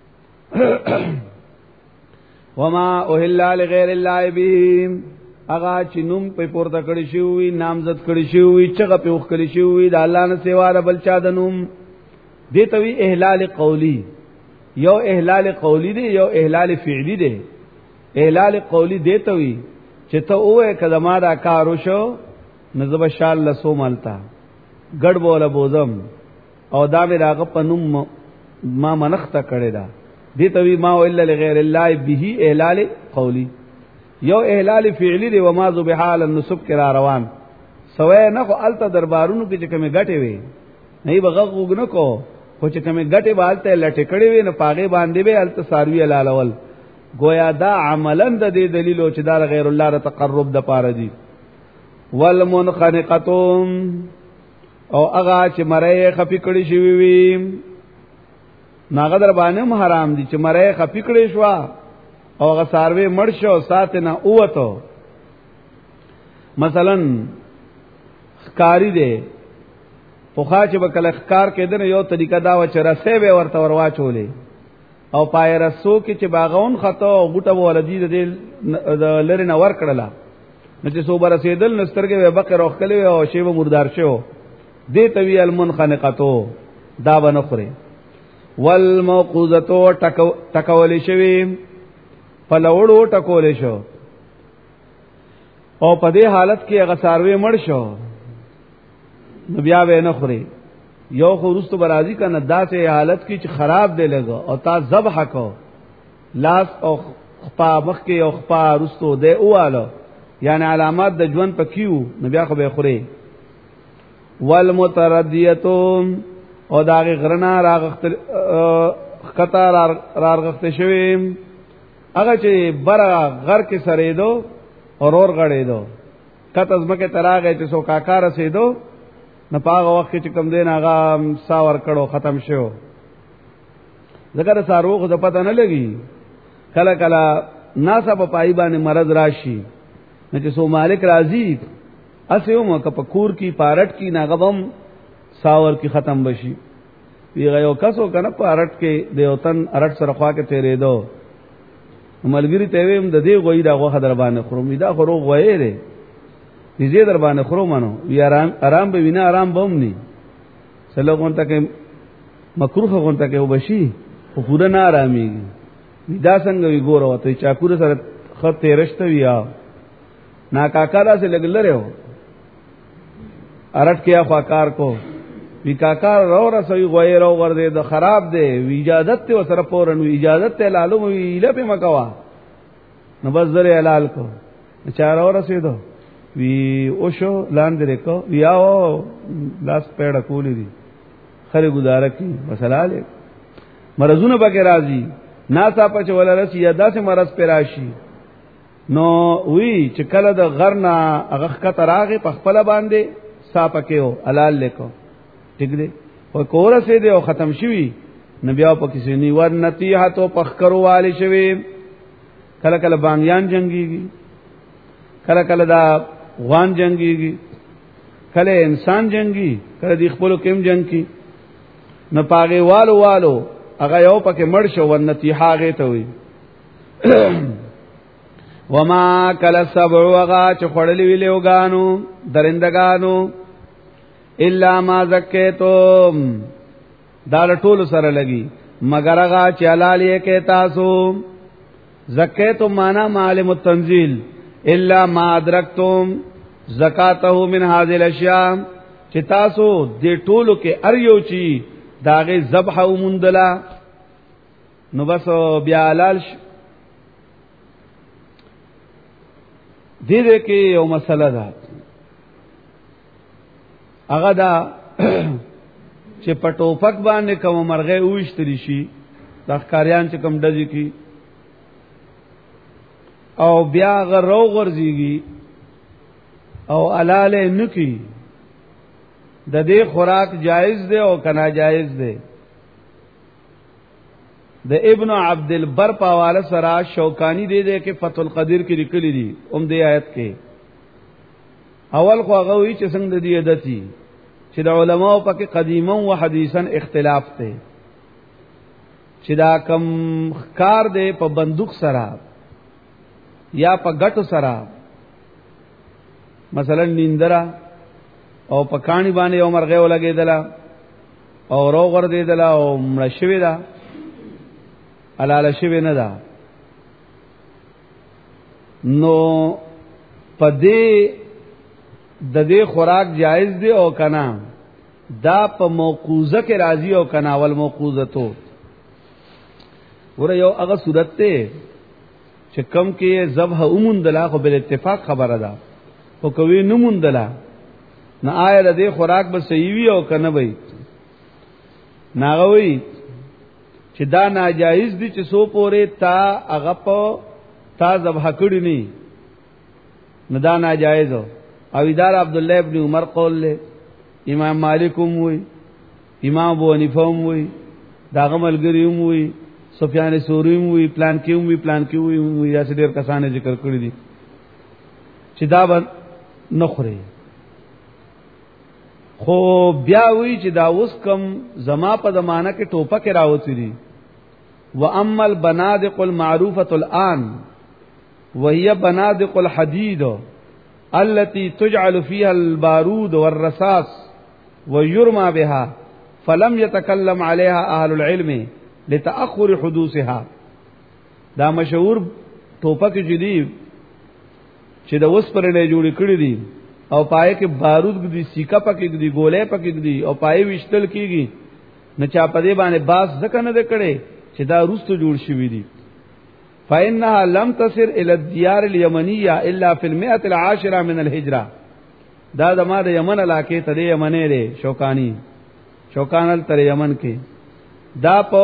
وما اوهل لغیر الله به اغا چې نوم په پورته کړی شوی نامزد کړی شوی چغه په وخ کړی شوی د الله نه سیوا بل چا د نوم دیتوی احلال قولی یو احلال قولی دی یو احلال فعلی دی احلال قولی دیتوی چې ته اوه کله ما دا کارو شو نزب شال لسو مالتا ګډ بوله بوزم او دا مې راغه پنوم ما منخته کړی دا دیتوی ما الا لغیر الله به احلال قولی یو احلال فعلی دی و ما ذبح علی النسب کرا روان سوی نه خو الته دربارونو کې چې کومه غټي وي نه بغغ نه کو خو چې کومه غټي بالته لټه کړي وي نه پاغه باندې به الته ساروی لالول گویا دا عملاً د دې دلیلو چې دا غیر الله ر تقرب د پاره دي والمنخنقتم او هغه چې مړې خپې کړي شوی وي ناغه در باندې حرام دي چې مړې خپې کړي شو او هغه ساروی مړ شو ساتنه اوته مثلا خکاری دی پوخا چې وکړه خکار کېدنه یو طریقه دا و چې رسې به ورته وروا چولې او پای رسو کې چې باغون خطا او غټه ولدی د لری نه ور کړلا نو چې صوبر رسیدل نسترګې به بقره روخلې او شی به مردار شو دې توی المنخنقتو دا بنخره والموقوذتو ټکول شوی فلوړو ټکول شو او په دې حالت کې هغه ساروی مړ شو نو بیا به نه خوري یو خورستو برازي کنه داسې حالت کې چې خراب دی لګو او تا ذبح کو لاس او خپا مخ کې او خپا رستو دی اواله یعنی علامات د ژوند پکیو نو بیا خو به خوري والمتردیتو او داغه غرنا راغخت خطر راغخت شوی هغه چې برا غر کې سره دو اور غړې دو کته زمکه تراغه چې سو کاکا رسیدو نه پاغه وخت چې کم دین هغه ساور کړو ختم شو ذکر ساروخ د پته نه لګي کله کله ناسا په پای باندې مرض راشي نه چې سو مالک راضی اسیوم ک پکور کی پارټ کی ناغبم ساور کی ختم بشي وی غيو کسو کنه پارټ کې دیوتن ارټ سره خوا کې تیرې دو ملګری ته ویم د دې غوي دا غوخه در باندې خروم دا خرو غوي دی دې در باندې خرو منو وی آرام به وینا آرام بوم ني سلوګون ته مکروه غونته کې وبشي او پورا نه آراميږي دا څنګه وی ګوره وته چاکور سره خط رشته ویا نا کاکا سے لګل رہو ارټ کیا خواکار کو وی کاکا رو رسوي غوي رو ور دے د خراب دے وی اجازت ته سره پورن وی اجازت ته لالو وی له په مکوا نو بس در حلال کو چار اور رسیدو وی او شو لاندې رکو وی او لاس پیړه کولی دي خره گزاره کی مسلاله مرزونه پکې راځي ناسا پچ ولا رسی یا داسې مرز پر راشي نو وی چې کله د غرنا هغه کته راغې په خپل باندې صاحبکیو حلال لیکو ٹھیک دی او کور سه دی او ختم شوی نبی او پکې سنی ور نتیحه تو پخکرو والی شوی کله کله بانګیان جنگيږي کله کله دا غوان جنگيږي کله انسان جنگي کله د خپل کوم جنگ کی نه پاغه والو هغه یو پکې مړ شو ونتیحه غه ته وی وما کل سبع وغا چ خړلې ویلو غانو درندگانو الا ما زکیتم دال ټول سره لګي مگر هغه چې حلالې کې تاسو زکیتم معنا معلم التنزيل الا ما ادرکتم زکاته من هذه الاشیاء چې تاسو دې ټولو کې اریو چی داغه ذبح او مندلا نو بس بیا حلال دې کې یو مسله ده هغه دا چې پټوپک باندې کوم مرغه وښتري شي د ښکاریان چې کوم ډزې کی او بیا غرو غرزيږي او حلال نکی د دې خوراک جائز دی او کنا جائز دی د ابن عبد البر په حواله سره شوکانی دی کې فتح القدیر کې لیکلي دي دې آیت کې اول خو هغه وی چې څنګه د دې عادتي چې د علماو پکې قدیما او حدیثا اختلاف دی چې دا کم کار دی په بندوق سره یا په غټو سره مثلا نیندرا او په کانی باندې یو مرغه ولګیدلا او روغ ور دیدلا او مړ شوی دا حلال شوی نه دا نو پدې د دې خوراک جایز دی او کنا دا په موقوزه کې راضی او کنا ول موقوزه تو ور یو هغه صورت ته چې کم کې ذبح اومندلا خو بل اتفاق خبره ده او کوي نموندلا نه آیا د دې خوراک به صحیح وي او کنه وي ناغوي چې دا ناجایز دي چې سو پورې تا هغه په تا ذبح کړی نه نه دا ناجایز او ادار عبد الله ابن عمر قول له امام مالک هم وي امام ابو حنیفه هم وي داغه ملګری هم وي سفیان ثوری هم وي پلان کې وي یا ډېر کسانه ذکر کړی دي چې دا نخوري خو بیا وی چې دا اوس کم زما په زمانہ کې ټوپک راوتی دي واما البنادق المعروفه الان وهي بنادق الحديد التي تجعل فيها البارود والرصاص ويرمى بها فلم يتكلم عليها اهل العلم لتاخر حدوثها دا مشهور ټوپک جدي چې د اوس پر نه جوړ کړی دي او پای کې بارود دی سیکا پکې دی ګولې پکې دی او پای وشتل کیږي نه چا پدې باندې باس ځکه نه کړي چې دا روستو جوړ شوی دي فإنها لم تصل إلى الديار اليمنية إلا في 110 من الهجرة دا د ما د یمن علاقې ته د یمنې لري شوکانل تر یمن کې دا په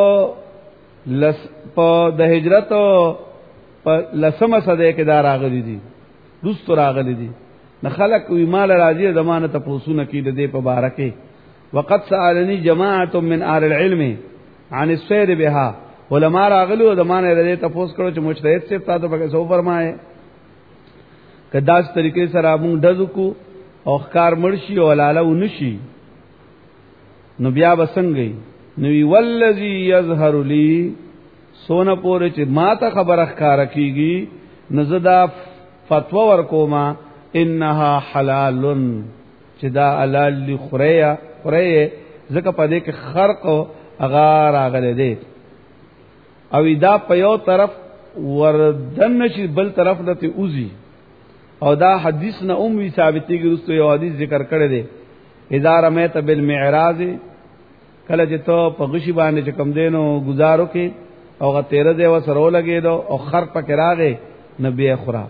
د هجرت په لسمه صده کې دا راغلي دي روستو راغلي دي نه خلق وی مال راضی زمانه ته پوسونه کې د دې په بارکه وقد سالني جماعه من اهل العلم عن السير بها علماء راغلو زمانه دې ته پوس کړو چې مجتهد صاحب تاسو په څو فرمایي کداس طریقې سره موږ دزو کو او ښکار مرشي او لاله ونشي نو بیا بسنګي نو والذي يظهر لي سونه پورې چې ما ته خبره ښکار کیږي نزدا فتوا ورکوما انها حلال چې دا حلال لخریا خریا زکه پدې کې خرق اغا راغله دي او دا په یو طرف وردن شي بل طرف ته اوزي او دا حدیث نه وی ثابتي کې رسو یو حدیث ذکر کړی دی اذا رمیت بالمعراج کله چې ته په غشي باندې کم دینو گزارو کې او غ 13 دی وسرو لګیدو او خرق پکې راغې نبی خورا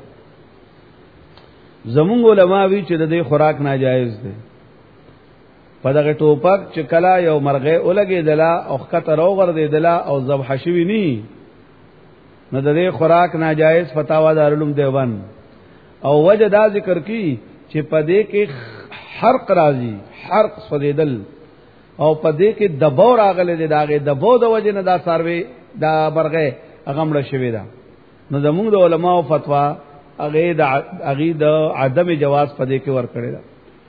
زمونږ علما وی چې د دې خوراک ناجایز دی په دغه ټوپک چې کلا یو مرغه ولګي دلا او خطر او غر دی دلا او ذبح شوی ني نو د دې خوراک ناجایز فتاوا دارالعلوم دیوبند او وجه دا ذکر کی چې په دې کې حرق راځي حرق سویدل او په دې کې دبو راغله دی داغه دبو د وجه نه دا سروي دا مرغه اغمړه شوی دا نو زموږ د علماء فتوا هغه د عدم جواز په دې کې ور کړی دا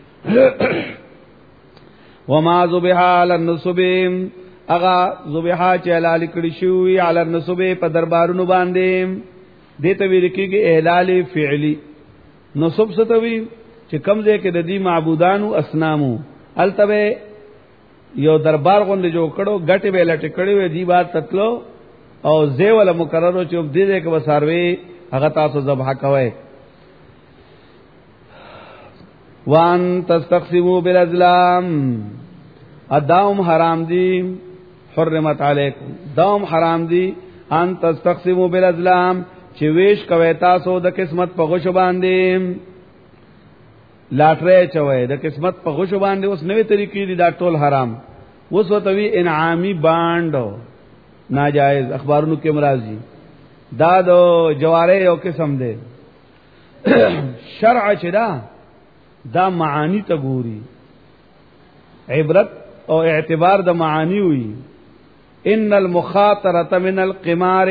وما ذبح على النصب اغا ذبح چې حلال کړی شوی على النصب په دربارونو باندې دته ویل کېږي احلال فعلی نصب ستوي چې کمزې کې د دې معبودانو اسنامو التبه یو دربار غونډه جوړ کړو غټي به لټ کړي وي دی بات تتلو او زیول مقررو چې دې دې کې وساروي هغه تاسو ذبح کوي وان تستقسموا بالازلام اداوم حرام دي حرمت علیکم داوم حرام دي ان تستقسموا بالازلام چې ویش کوي تاسو د قسمت په غوښ باندې لاټره چوي د قسمت په غوښ باندې اوس نوې طریقې دي دا ټول حرام اوس وتوی انعامی باندې ناجائز اخبارونو کې مرাজি دا د جواره یو قسم دی شرع چدا دا معانی ته ګوري عبرت او اعتبار د معانی وي ان المخاطره من القمار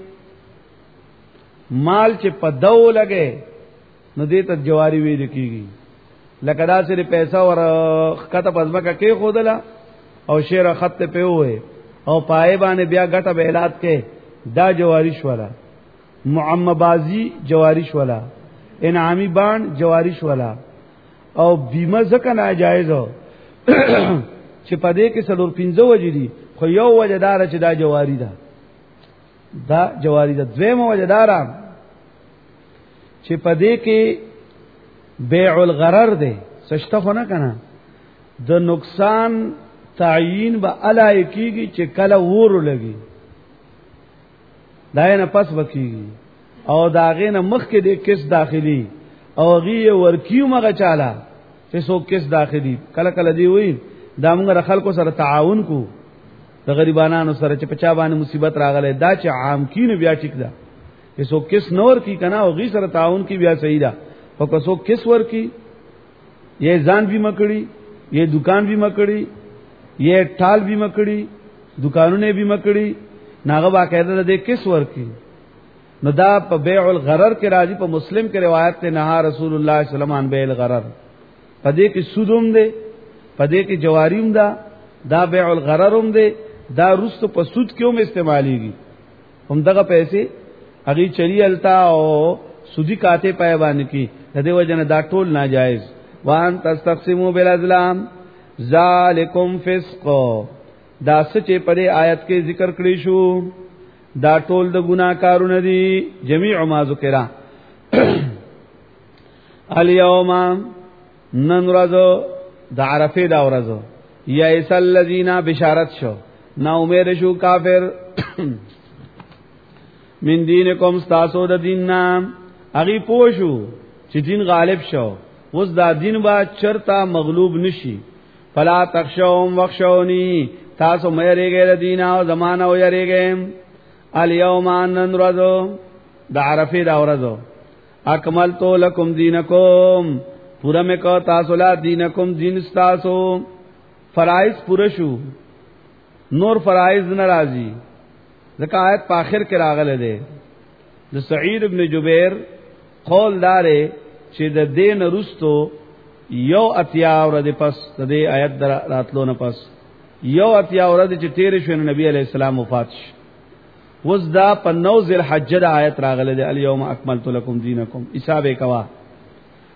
مال چې په دو لګي نو دې ته جواری وی دکېږي لکه دا سره پیسې ور خطه پزماکه کې خودلا او شیر خط په وې او پای باندې بیا ګټه به اعلان کې دا جواری شولا معمبازی جواری شولا انعامی بان جواری شولا او بیمه زکه ناجایز چې پدې کې سلور 15 وجې دي خو یو وجدار چې دا جواری ده دا جواری ده دویمه وجدار چې پدې کې بیع الغرر ده سشته خو نه کنه د نقصان تعیین به الای کیږي چې کله ور لګي دا نه پس وکیږي او داغه نه مخ کې د کس داخلي او غي ورکیو مغه چاله چې څوک کس داخلي کله کله دی وای دا موږ خلکو سره تعاون کو د غریبانو سره چې پچا باندې مصیبت راغله دا چې عام کین بیا ټیک ده چې څوک کس نور کی کنه او غي سره تعاون کی بیا صحیح ده او که څوک کس ور کی یہ ځان بھی مکړي یہ دکان بھی مکړي یہ ټال بھی مکړي دکانونه بھی مکړي ناغه باقاعده د کس ور کی نو دا په بیع الغرر کې راځي په مسلم کې روایت ته نه رسول الله صلی الله علیه وسلم بیع الغرر پدې کې سودوم ده پدې کې جواریم ده دا بیع الغررم ده دا رست په سود کې هم استعماليږي هم دغه پیسې هغه چری التا او سودی کاته پای باندې کی د دې وجنه دا ټول ناجایز وان تستقسموا بالازلام ذالکم فسق دا سچې پرې آیت کې ذکر کړی شو دا ټول د ګناکارونه دي جميع ما ذکر الیوم نن ورځو د عرفه دا ورځو یایس الذین بشارت شو نا امید شو کافر من دینکم استاسو د دین نام اغي پوشو چې دین غالب شو اوس دا دین با چرتا مغلوب نشي فلا تخشوم وخشونی تاسو مې ریګه د دین او زمانہ او یریګم الیوم ان ورځو د عرفه دا ورځو اکملت لکم دینکم پورا مې کو تاسو لا دینکم دین تاسو فرائض پوره شو نور فرائض ناراضي ځکه آیت په اخر کې راغله ده د سعید ابن جبیر قول داره چې د دین رستو یو اتیا ورځې پس د دې آیت راتلو نه پس یو اتیا ورځې چې تیر شو نبی علی السلام وفات شو وزدا په 9 ذی الحجه د آیت راغله ده الیوم اکملت لکم دینکم حساب کوا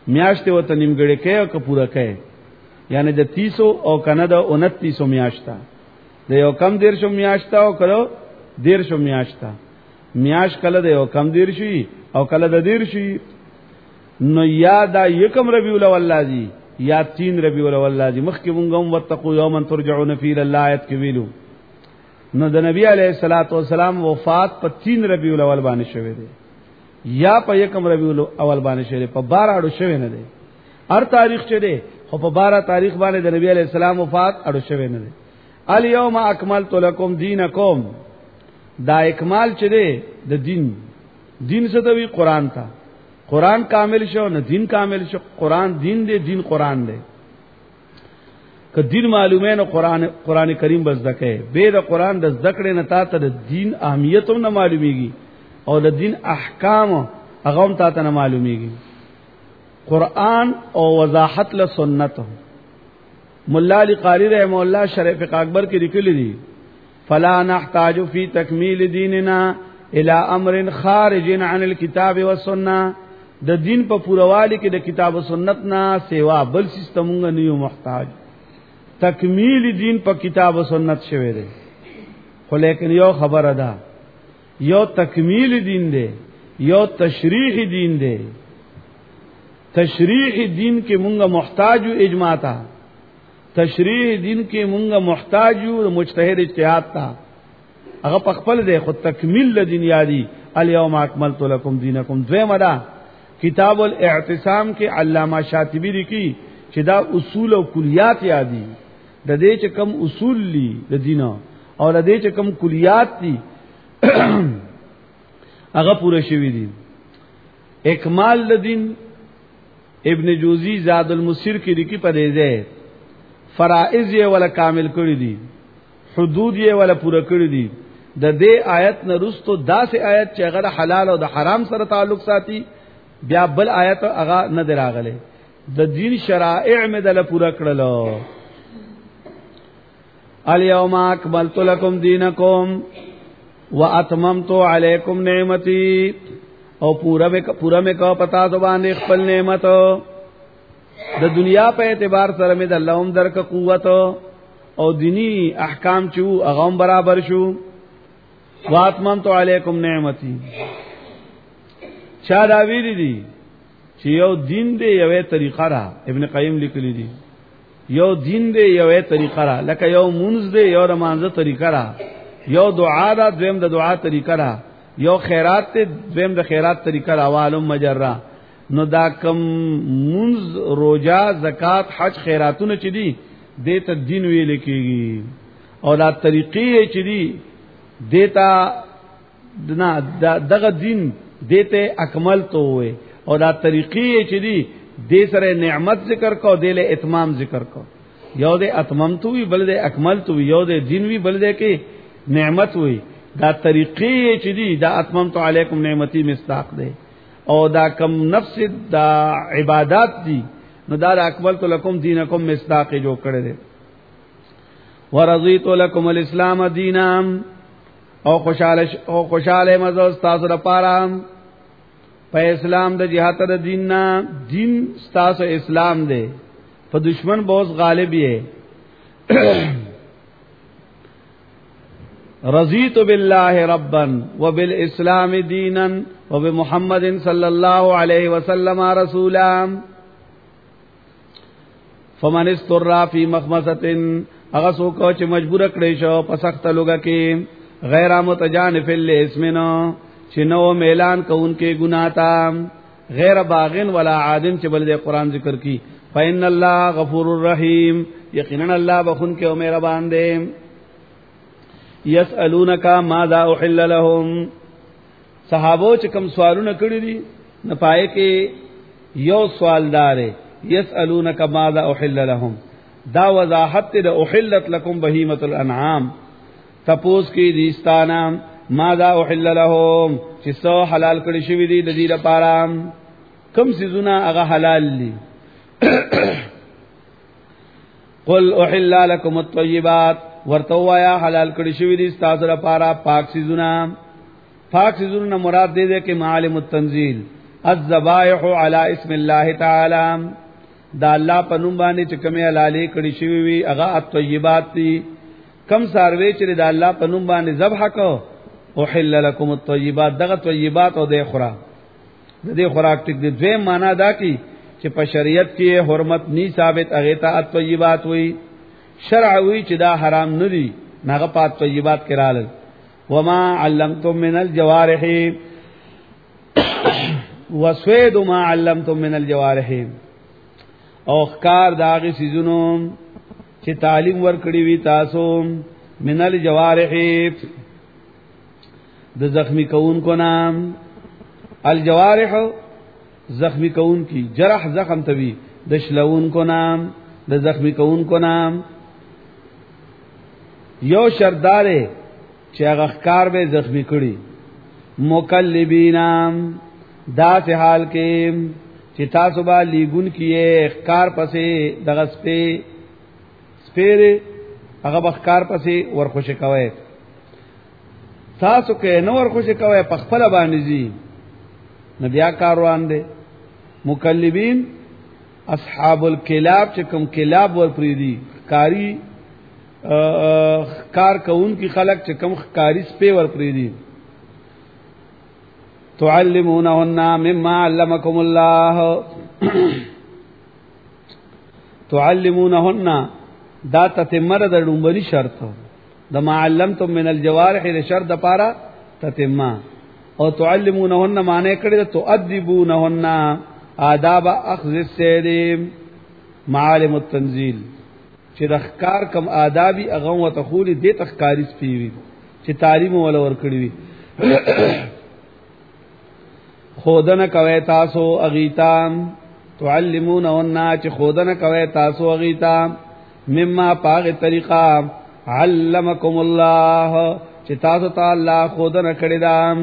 میاشت وته نیمګړې کې او پورا کې یعنی د 300 او کنه د 29 میاشتا د یو کم دیر شو میاشتا او کلو دیر شو میاشتا میاش کله د یو کم دیر شي او کله د دیر شي نو یا دا یکم ربیع الاول دی یا 3 ربیع الاول دی مخکې مونږ هم وتقوا یوما ترجعون فی الله آیت کې ویلو نو د نبی علیہ الصلوۃ والسلام وفات په 3 ربیع الاول باندې شوه دی یا په یکم ربیع الاول باندې شوه په 12 اړو شوه نه دی هر تاریخ چه دی خو په 12 تاریخ باندې د نبی علیہ السلام وفات اړو شوه نه دی الیوم اکملت لکم دینکم دا اکمال چه دی د دین څه دوی قران تا قران کامل شو نه دین کامل شو قران دین دی دین قران دی که دین معلومه نو قران کریم بس دکې به د قران د ذکر نه تا ته د دین اهمیت هم نه معلومیږي او د دین احکام هغه هم تا ته نه معلومیږي قران او وضاحت له سنت مولا علی قاری رحم الله شرح فقہ اکبر کې لیکلي دي فلا نحتاج فی تکمیل دیننا الى امر خارج عن الكتاب والسنه د دین په پوروالی کې د کتاب او سنت نه سیوا بل سیستمونګ نه یو محتاج تکمیل دین په کتاب او سنت شوی دی خو لیکن یو خبر ادا یو تکمیل دین دی یو تشریح دین دی تشریح دین کې مونږه محتاج اجماع تا تشریح دین کې مونږه محتاج مجتهد اجتهاد تا هغه په خپل دی خو تکمیل دین یادی الیوم اکملت لکم دینکم دویمه دا کتاب الاعتصام کې علامہ شاطبی لیکي چې دا اصول او کلیات یادي د دې چې کم اصول لی د دین او د دې چې کم کلیات دي هغه پوره شوی دي اکمال د دین ابن جوزی زاد المسیر کې لیکي په دې ځای فرائض یې ولا کامل کړی دي حدود یې ولا پوره کړی دي د دې آیت نه رستو داسې آیت چې هغه حلال او د حرام سره تعلق ساتي بیا بل آیت هغه نه دراغله د دین شرائع مې دل پورا کړلو الیوم اکملت لکم دینکم واتممت علیکم نعمتی او پورا میں کو پتا تو باندې خپل نعمت د دنیا په اعتبار سره مې د الله هم درک قوت او دینی احکام چو هغه برابر شو واتممت علیکم نعمتی چا دا ویری دي چې یو دین دی یوې طریقه را ابن قیم لیکلی دي یو دین دی یوې طریقه را لکه یو منځ دی یو رمانځه طریقه را یو دعا دا دویم د دعا طریقه را یو خیرات ته دویم د خیرات طریقه را والم مجرا نو دا کم منځ روزه زکات حج خیراتونه چې دي دته دین ویل کېږي او دا طریقې چې دي دته نه دغه دین دته اکمل تو وي او دا طریقې چې دي دې سره نعمت ذکر کو دله اتمام ذکر کو یو دې اتمام تو وي بل دې اکمل تو وي یو دې دین وي بل دې کې نعمت وي دا طریقې چې دي دا اتممت علیکم نعمتي مستاق ده او دا کم نفس دا عبادت دي نو دا اکملت لکم دینکم مستاق جو کړه دې ورضیت لکم الاسلام دینا او خوشاله مزو تاسو لپاره په اسلام د جهاد د دین نه دین تاسو اسلام دی په دشمن بہت غالب یې رضیت بالله ربا وبالاسلام دینا وبمحمد صلی الله علیه وسلم رسولا فمن استر فی مخمصه هغه څوک چې مجبور کړی شو په سخت لوګه کې غیر متجانف الاسمنا چې نو اعلان کوونکې ګناه تا غیر باغن ولا عادن چې بل دې قران ذکر کی فإن الله غفور الرحیم یقینا الله بخون کې او مهربان دی یسالونک ماذا احل لهم صحابو چې کوم سوالونه کړی دي نه پای کې یو سوالدار یسالونک ماذا احل لهم دا وضاحت د احلت لكم بهیمه الانعام تپوس کې ديستانا ماذا احل لهم چې سو حلال کړی شوی دي د دې لپاره کوم سيزونه هغه حلال دي قل احل لكم الطيبات ورتوا یا حلال کړی شوی دي تاسو لپاره پاک سيزونه مراد دې کې معالم التنزيل الذبائح علی اسم الله تعالی دا الله په نوم باندې چې کومه حلالې کړي شوی وي هغه الطیبات دي. کم ساروي چې دا الله په نوم باندې ذبح کو احل لكم الطيبات دغه طیبات او د خوراک د دې خوراک ټیک دي. دوی معنا دا کی چې په شریعت کې حرمت ني ثابت هغه ته الطیبات وي، شرع وي چې دا حرام نه دي هغه په طیبات کې رااله. وما علمتم من الجوارح وسوید ما علمتم من الجوارح او ښکار داغي سيزونو چې تعلیم ورکړي وي تاسو من الجوارح د زخمی کون کو نام. الجوارح زخمی کون کی جرح زخم توی د شلون کو نام د زخمی کون کو نام. یو شردار چې هغه ښکار به زخمی کړي مکلبینام دا سه حال کې چې تاسو به لیګون کیه ښکار پسې دغه سپیره هغه بخکار پسې ورخوشه کوي تاسو کې نو ورخوشه کوي په خپل باندې زی نبیا کاروان دي. مکلبین اصحاب الکلاب چې کوم کلاب ور پریدي کاری کار کون کی خلق چې کوم کاری سپې ور پریدي. تعلمونهن مما علمکم الله تعلمونهن دا تتمره د لومبني شرط د معلمتم من الجوارح د شرط د پاره تتمه او تعلمونهن معنی کړي د تؤدبونهن آداب اخذ السید معالم التنزيل چې د ښکار کم آدابي اغه وتخولي د تخکاری سپیوي چې تعلیم ولا ور کړی وي. خودنه کوي تاسو اغیتام تعلمونهن چې خودنه کوي تاسو اغیتام مما پاغ طریقہ علمکم الله چې تاسو تعالی خودنه کړی دا.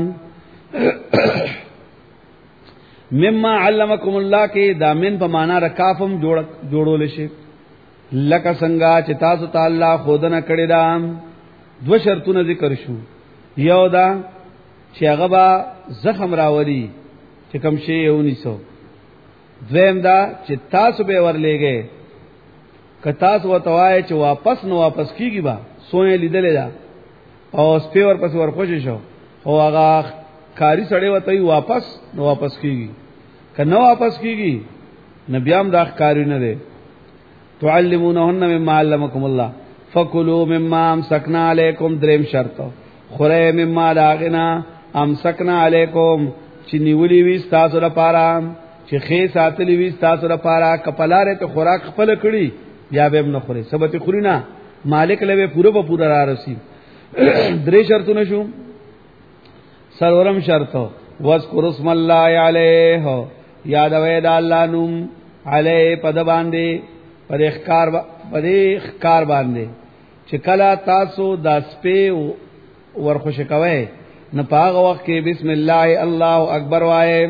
مما علمکم الله کې دا من په معنا رکافم جوړول شي لکه څنګه چې تاسو تعالی خودنه کړی دا. دو شرطونه ذکر شو. یو دا چې هغه با زخم راوړي چې کوم شی یو نیسو. دویم دا چې تاسو به ورلېږئ کتاس وتوای چې واپس نو واپس کیږي با سوې لیدلې دا او سپیور پس ورخوش شو او هغه کاری سړی وته واپس نو واپس کیږي کنه واپس کیږي نبيام دا کاری نه ده. تعلمونهن مما علمکم الله فکلوا مما امسکنا علیکم. دریم شرط خوره مما داغنا امسکنا علیکم چې نیولې وي تاسو لپاره چې خې ساتلې وي تاسو لپاره کپلاره ته خوراک خپل کړی یا به نه خوري سبت خورینا مالک لوي پورا را رسی. درې شرطونه شو. سرورم شرط واذکر اسم الله علیه یاد وې د الله نوم علی پد باندې پر اخکار باندې چې کلا تاسو د سپې ورخوش کوي نه پاغه وخت کې بسم الله الله اکبر وایي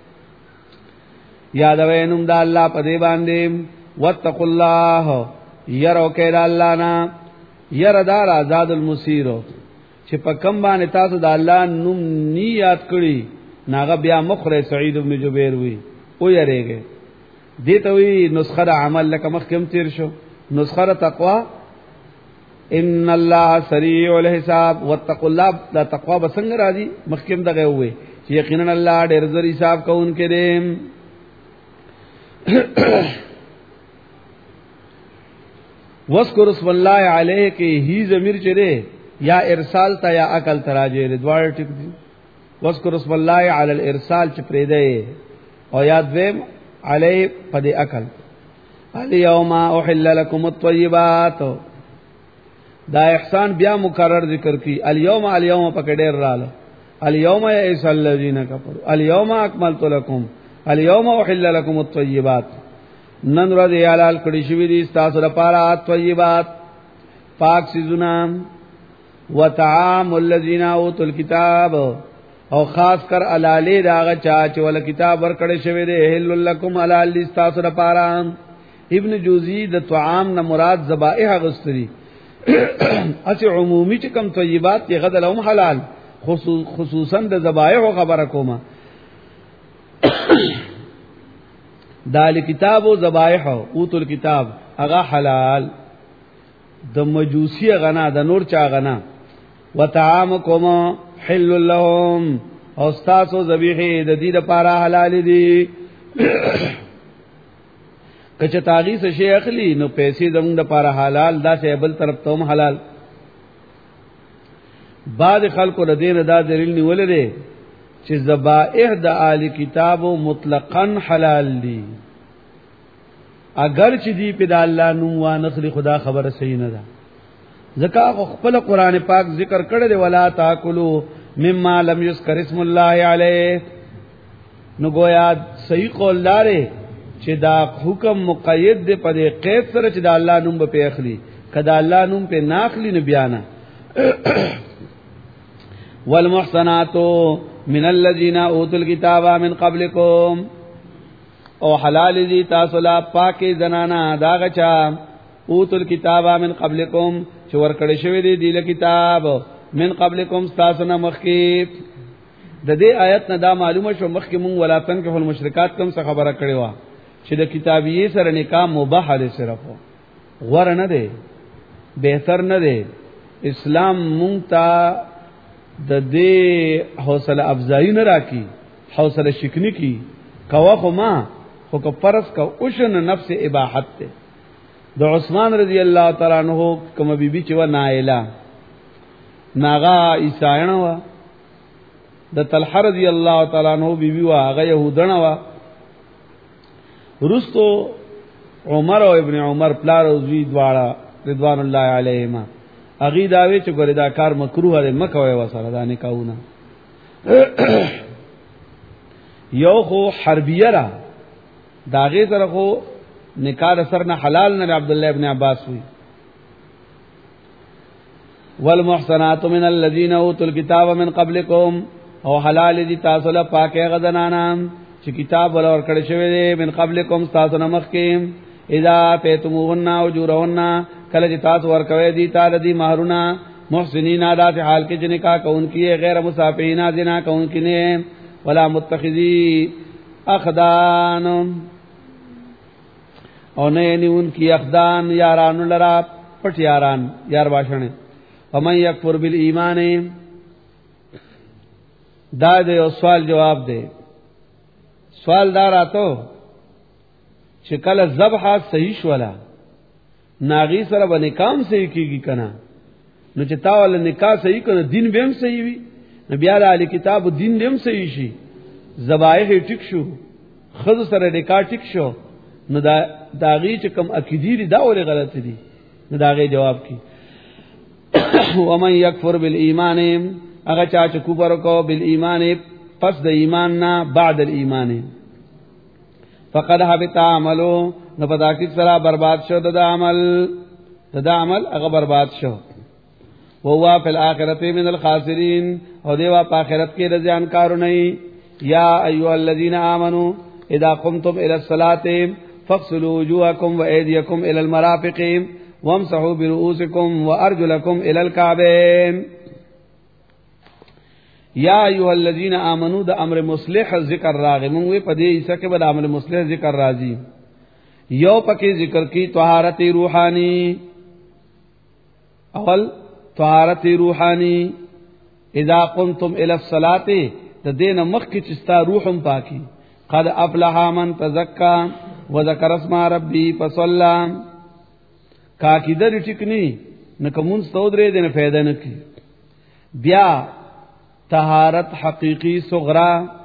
یاد وې نوم د الله پد باندې. واتقوا الله يرو کې د الله نه يردار آزاد المسیر چې په کم باندې تاسو د الله نوم نیت کړی ناغه بیا مخره سعید ابن جبیر وی او یریږي دته وی نسخه عمل لکه مخکم تیر شو. نسخه تقوا ان الله سریع الحساب واتقوا الله دا تقوا بسنګ راځي مخکم دغه وی چې یقینا الله ډېر زری حساب کوونکې دی. وذکر اسم الله علیه کې هی ضمیر چره یا ارسال تا یا عقل تراجه دوار ټیک دي. وذکر اسم الله علی الارسال چې پرې دی او یاد ویم علیه پد عقل. الیوم احل لكم الطیبات دا احسان بیا مکرر ذکر کی. الیوم پکې ډېر رااله. الیوم یئس الذین کفروا الیوم اکملت لكم الیوم احل لكم الطیبات. نن ورځ حلال کړي شوی دي تاسو لپاره طیبات پاک سيزونه. وطعام الذين اوتوا الكتاب او خاص کر علالی داغه چا چې ول کتاب ورکړی شوی دی حلل لكم حلال دي تاسو لپاره. ابن جوزی د طعام نه مراد ذبائح غستری اسی عمومی چې کوم طیبات دی غدلهم حلال خصوصا د ذبائح خبره کومه. دال کتاب و ذبائح اوت الكتاب اغا حلال د مجوسی غنا د نور چا غنا وطعامکم حل لهم او استاسو ذبیحه د دې لپاره حلال دي کچه تاغي څه شي اخلي نو پیسې زموږ لپاره حلال دا چې بل طرف ته هم حلال بعد خلکو د دین دا دلیل نیول دي چې ذبائح د آل کتابو مطلقاً حلال دي اگر چې دی په د الله نوم و نخلی خدا خبره صحیح نه ده ځکه خپل قران پاک ذکر کړی دی ولا تاکلوا مما لم یذکر اسم الله علیه نو گویا صحیح قول لاره چې دا حکم مقید دی په دې قید سره چې د الله نوم په اخلي کدا الله نوم په ناخلی نه بیانه والمحصنات من الذين اوتوا الكتاب من قبلكم او حلال دي تاسو لا پاکي زنانا دا غچا اوتوا الكتاب من قبلكم چې ورکړی شوی دی د کتاب من قبلكم تاسو نه مخکې د دې آیت نه دا معلومه شو مخکې مونږ ولا تنکحوا المشرکات کوم څه خبره کړې و چې د کتابی سره نکاح مباح دی صرف غوړ نه دی بهتر نه دی اسلام مونږ ته د دې حوصله افزایی نه راکی حوصله شکنی کی کوا خو ما خو که فرض کا اوشن نفس اباحت ته د عثمان رضی الله تعالی عنہ کوم بیبي چې و نائله ناغا عیسایانه و د طلحه رضی الله تعالی عنہ بیبي و هغه يهودانه و رستو عمر او ابن عمر پلار او زوی دواړه رضوان الله علیهما اغي داوی چې ګورې دا کار مکروه دی مکوي وسره دا نکاونه یو خو حربیه را داغه سره خو نکاح سر نه حلال نه عبد الله ابن عباس وی والمحصنات من الذين اوتوا الكتاب من قبلكم او حلال دي تاسو له پاکه غدنانا چې کتاب ولور کړی شوی دی من قبلكم تاسو نه مخکې اذا پیتمون اجورهن کله چې تاسو ورکوي دي تعالی دي مہرونه محسنین عادت حال کې جن کا کون کی غیر مسافرین زنا کون کی نه ولا متخذی اخدان او نه نیون کی اخدان یاران لرا پټ یاران یار باشنه ومن یکفر بالایمان دا دې سوال جواب دے سوال دار اتو چې کله ذبح صحیح شولا ناغي سره باندې کام صحیح کیږي کنه نو چې تاول نکاح صحیح کنه دین به هم صحیح وي نبی علی کتاب دین به هم صحیح شي ذبایح ټیک شو خذ سره نکاح ټیک شو نو دا داغي چې کوم عقیدی دي دا ولې غلط دي نو داغي جواب کی ومن یکفر بالایمان هغه چا چې کفر کو بالایمان پس د ایمان نه بعد الایمان فقد حبط عملو نو پدا کی سره برباد شو د عمل هغه برباد شو وهو فی الاخرته من الخاسرین او دیوا په آخرت کې رضیان کارو نه یا ایها الذین آمنوا اذا قمتم الى الصلاه فاغسلوا وجوهكم وايديكم الى المرافق وامسحوا برؤوسكم وارجلكم الى الكعبين یا ایها الذین آمنوا د امر مصلح ذکر راغی موږ په دې حصہ کې به د امر مصلح ذکر راځي یو پکې ذکر کی طهارت روحانی اول طهارت روحانی اذا قمتم الى الصلاه د دین مخ کې چستا روحم پاکي قد افلح من تزکا وذكر اسم ربي فصلى کا کی در ټکنی نکمون ستودرې دنه فائدہ نه کی بیا طهارت حقیقی صغرا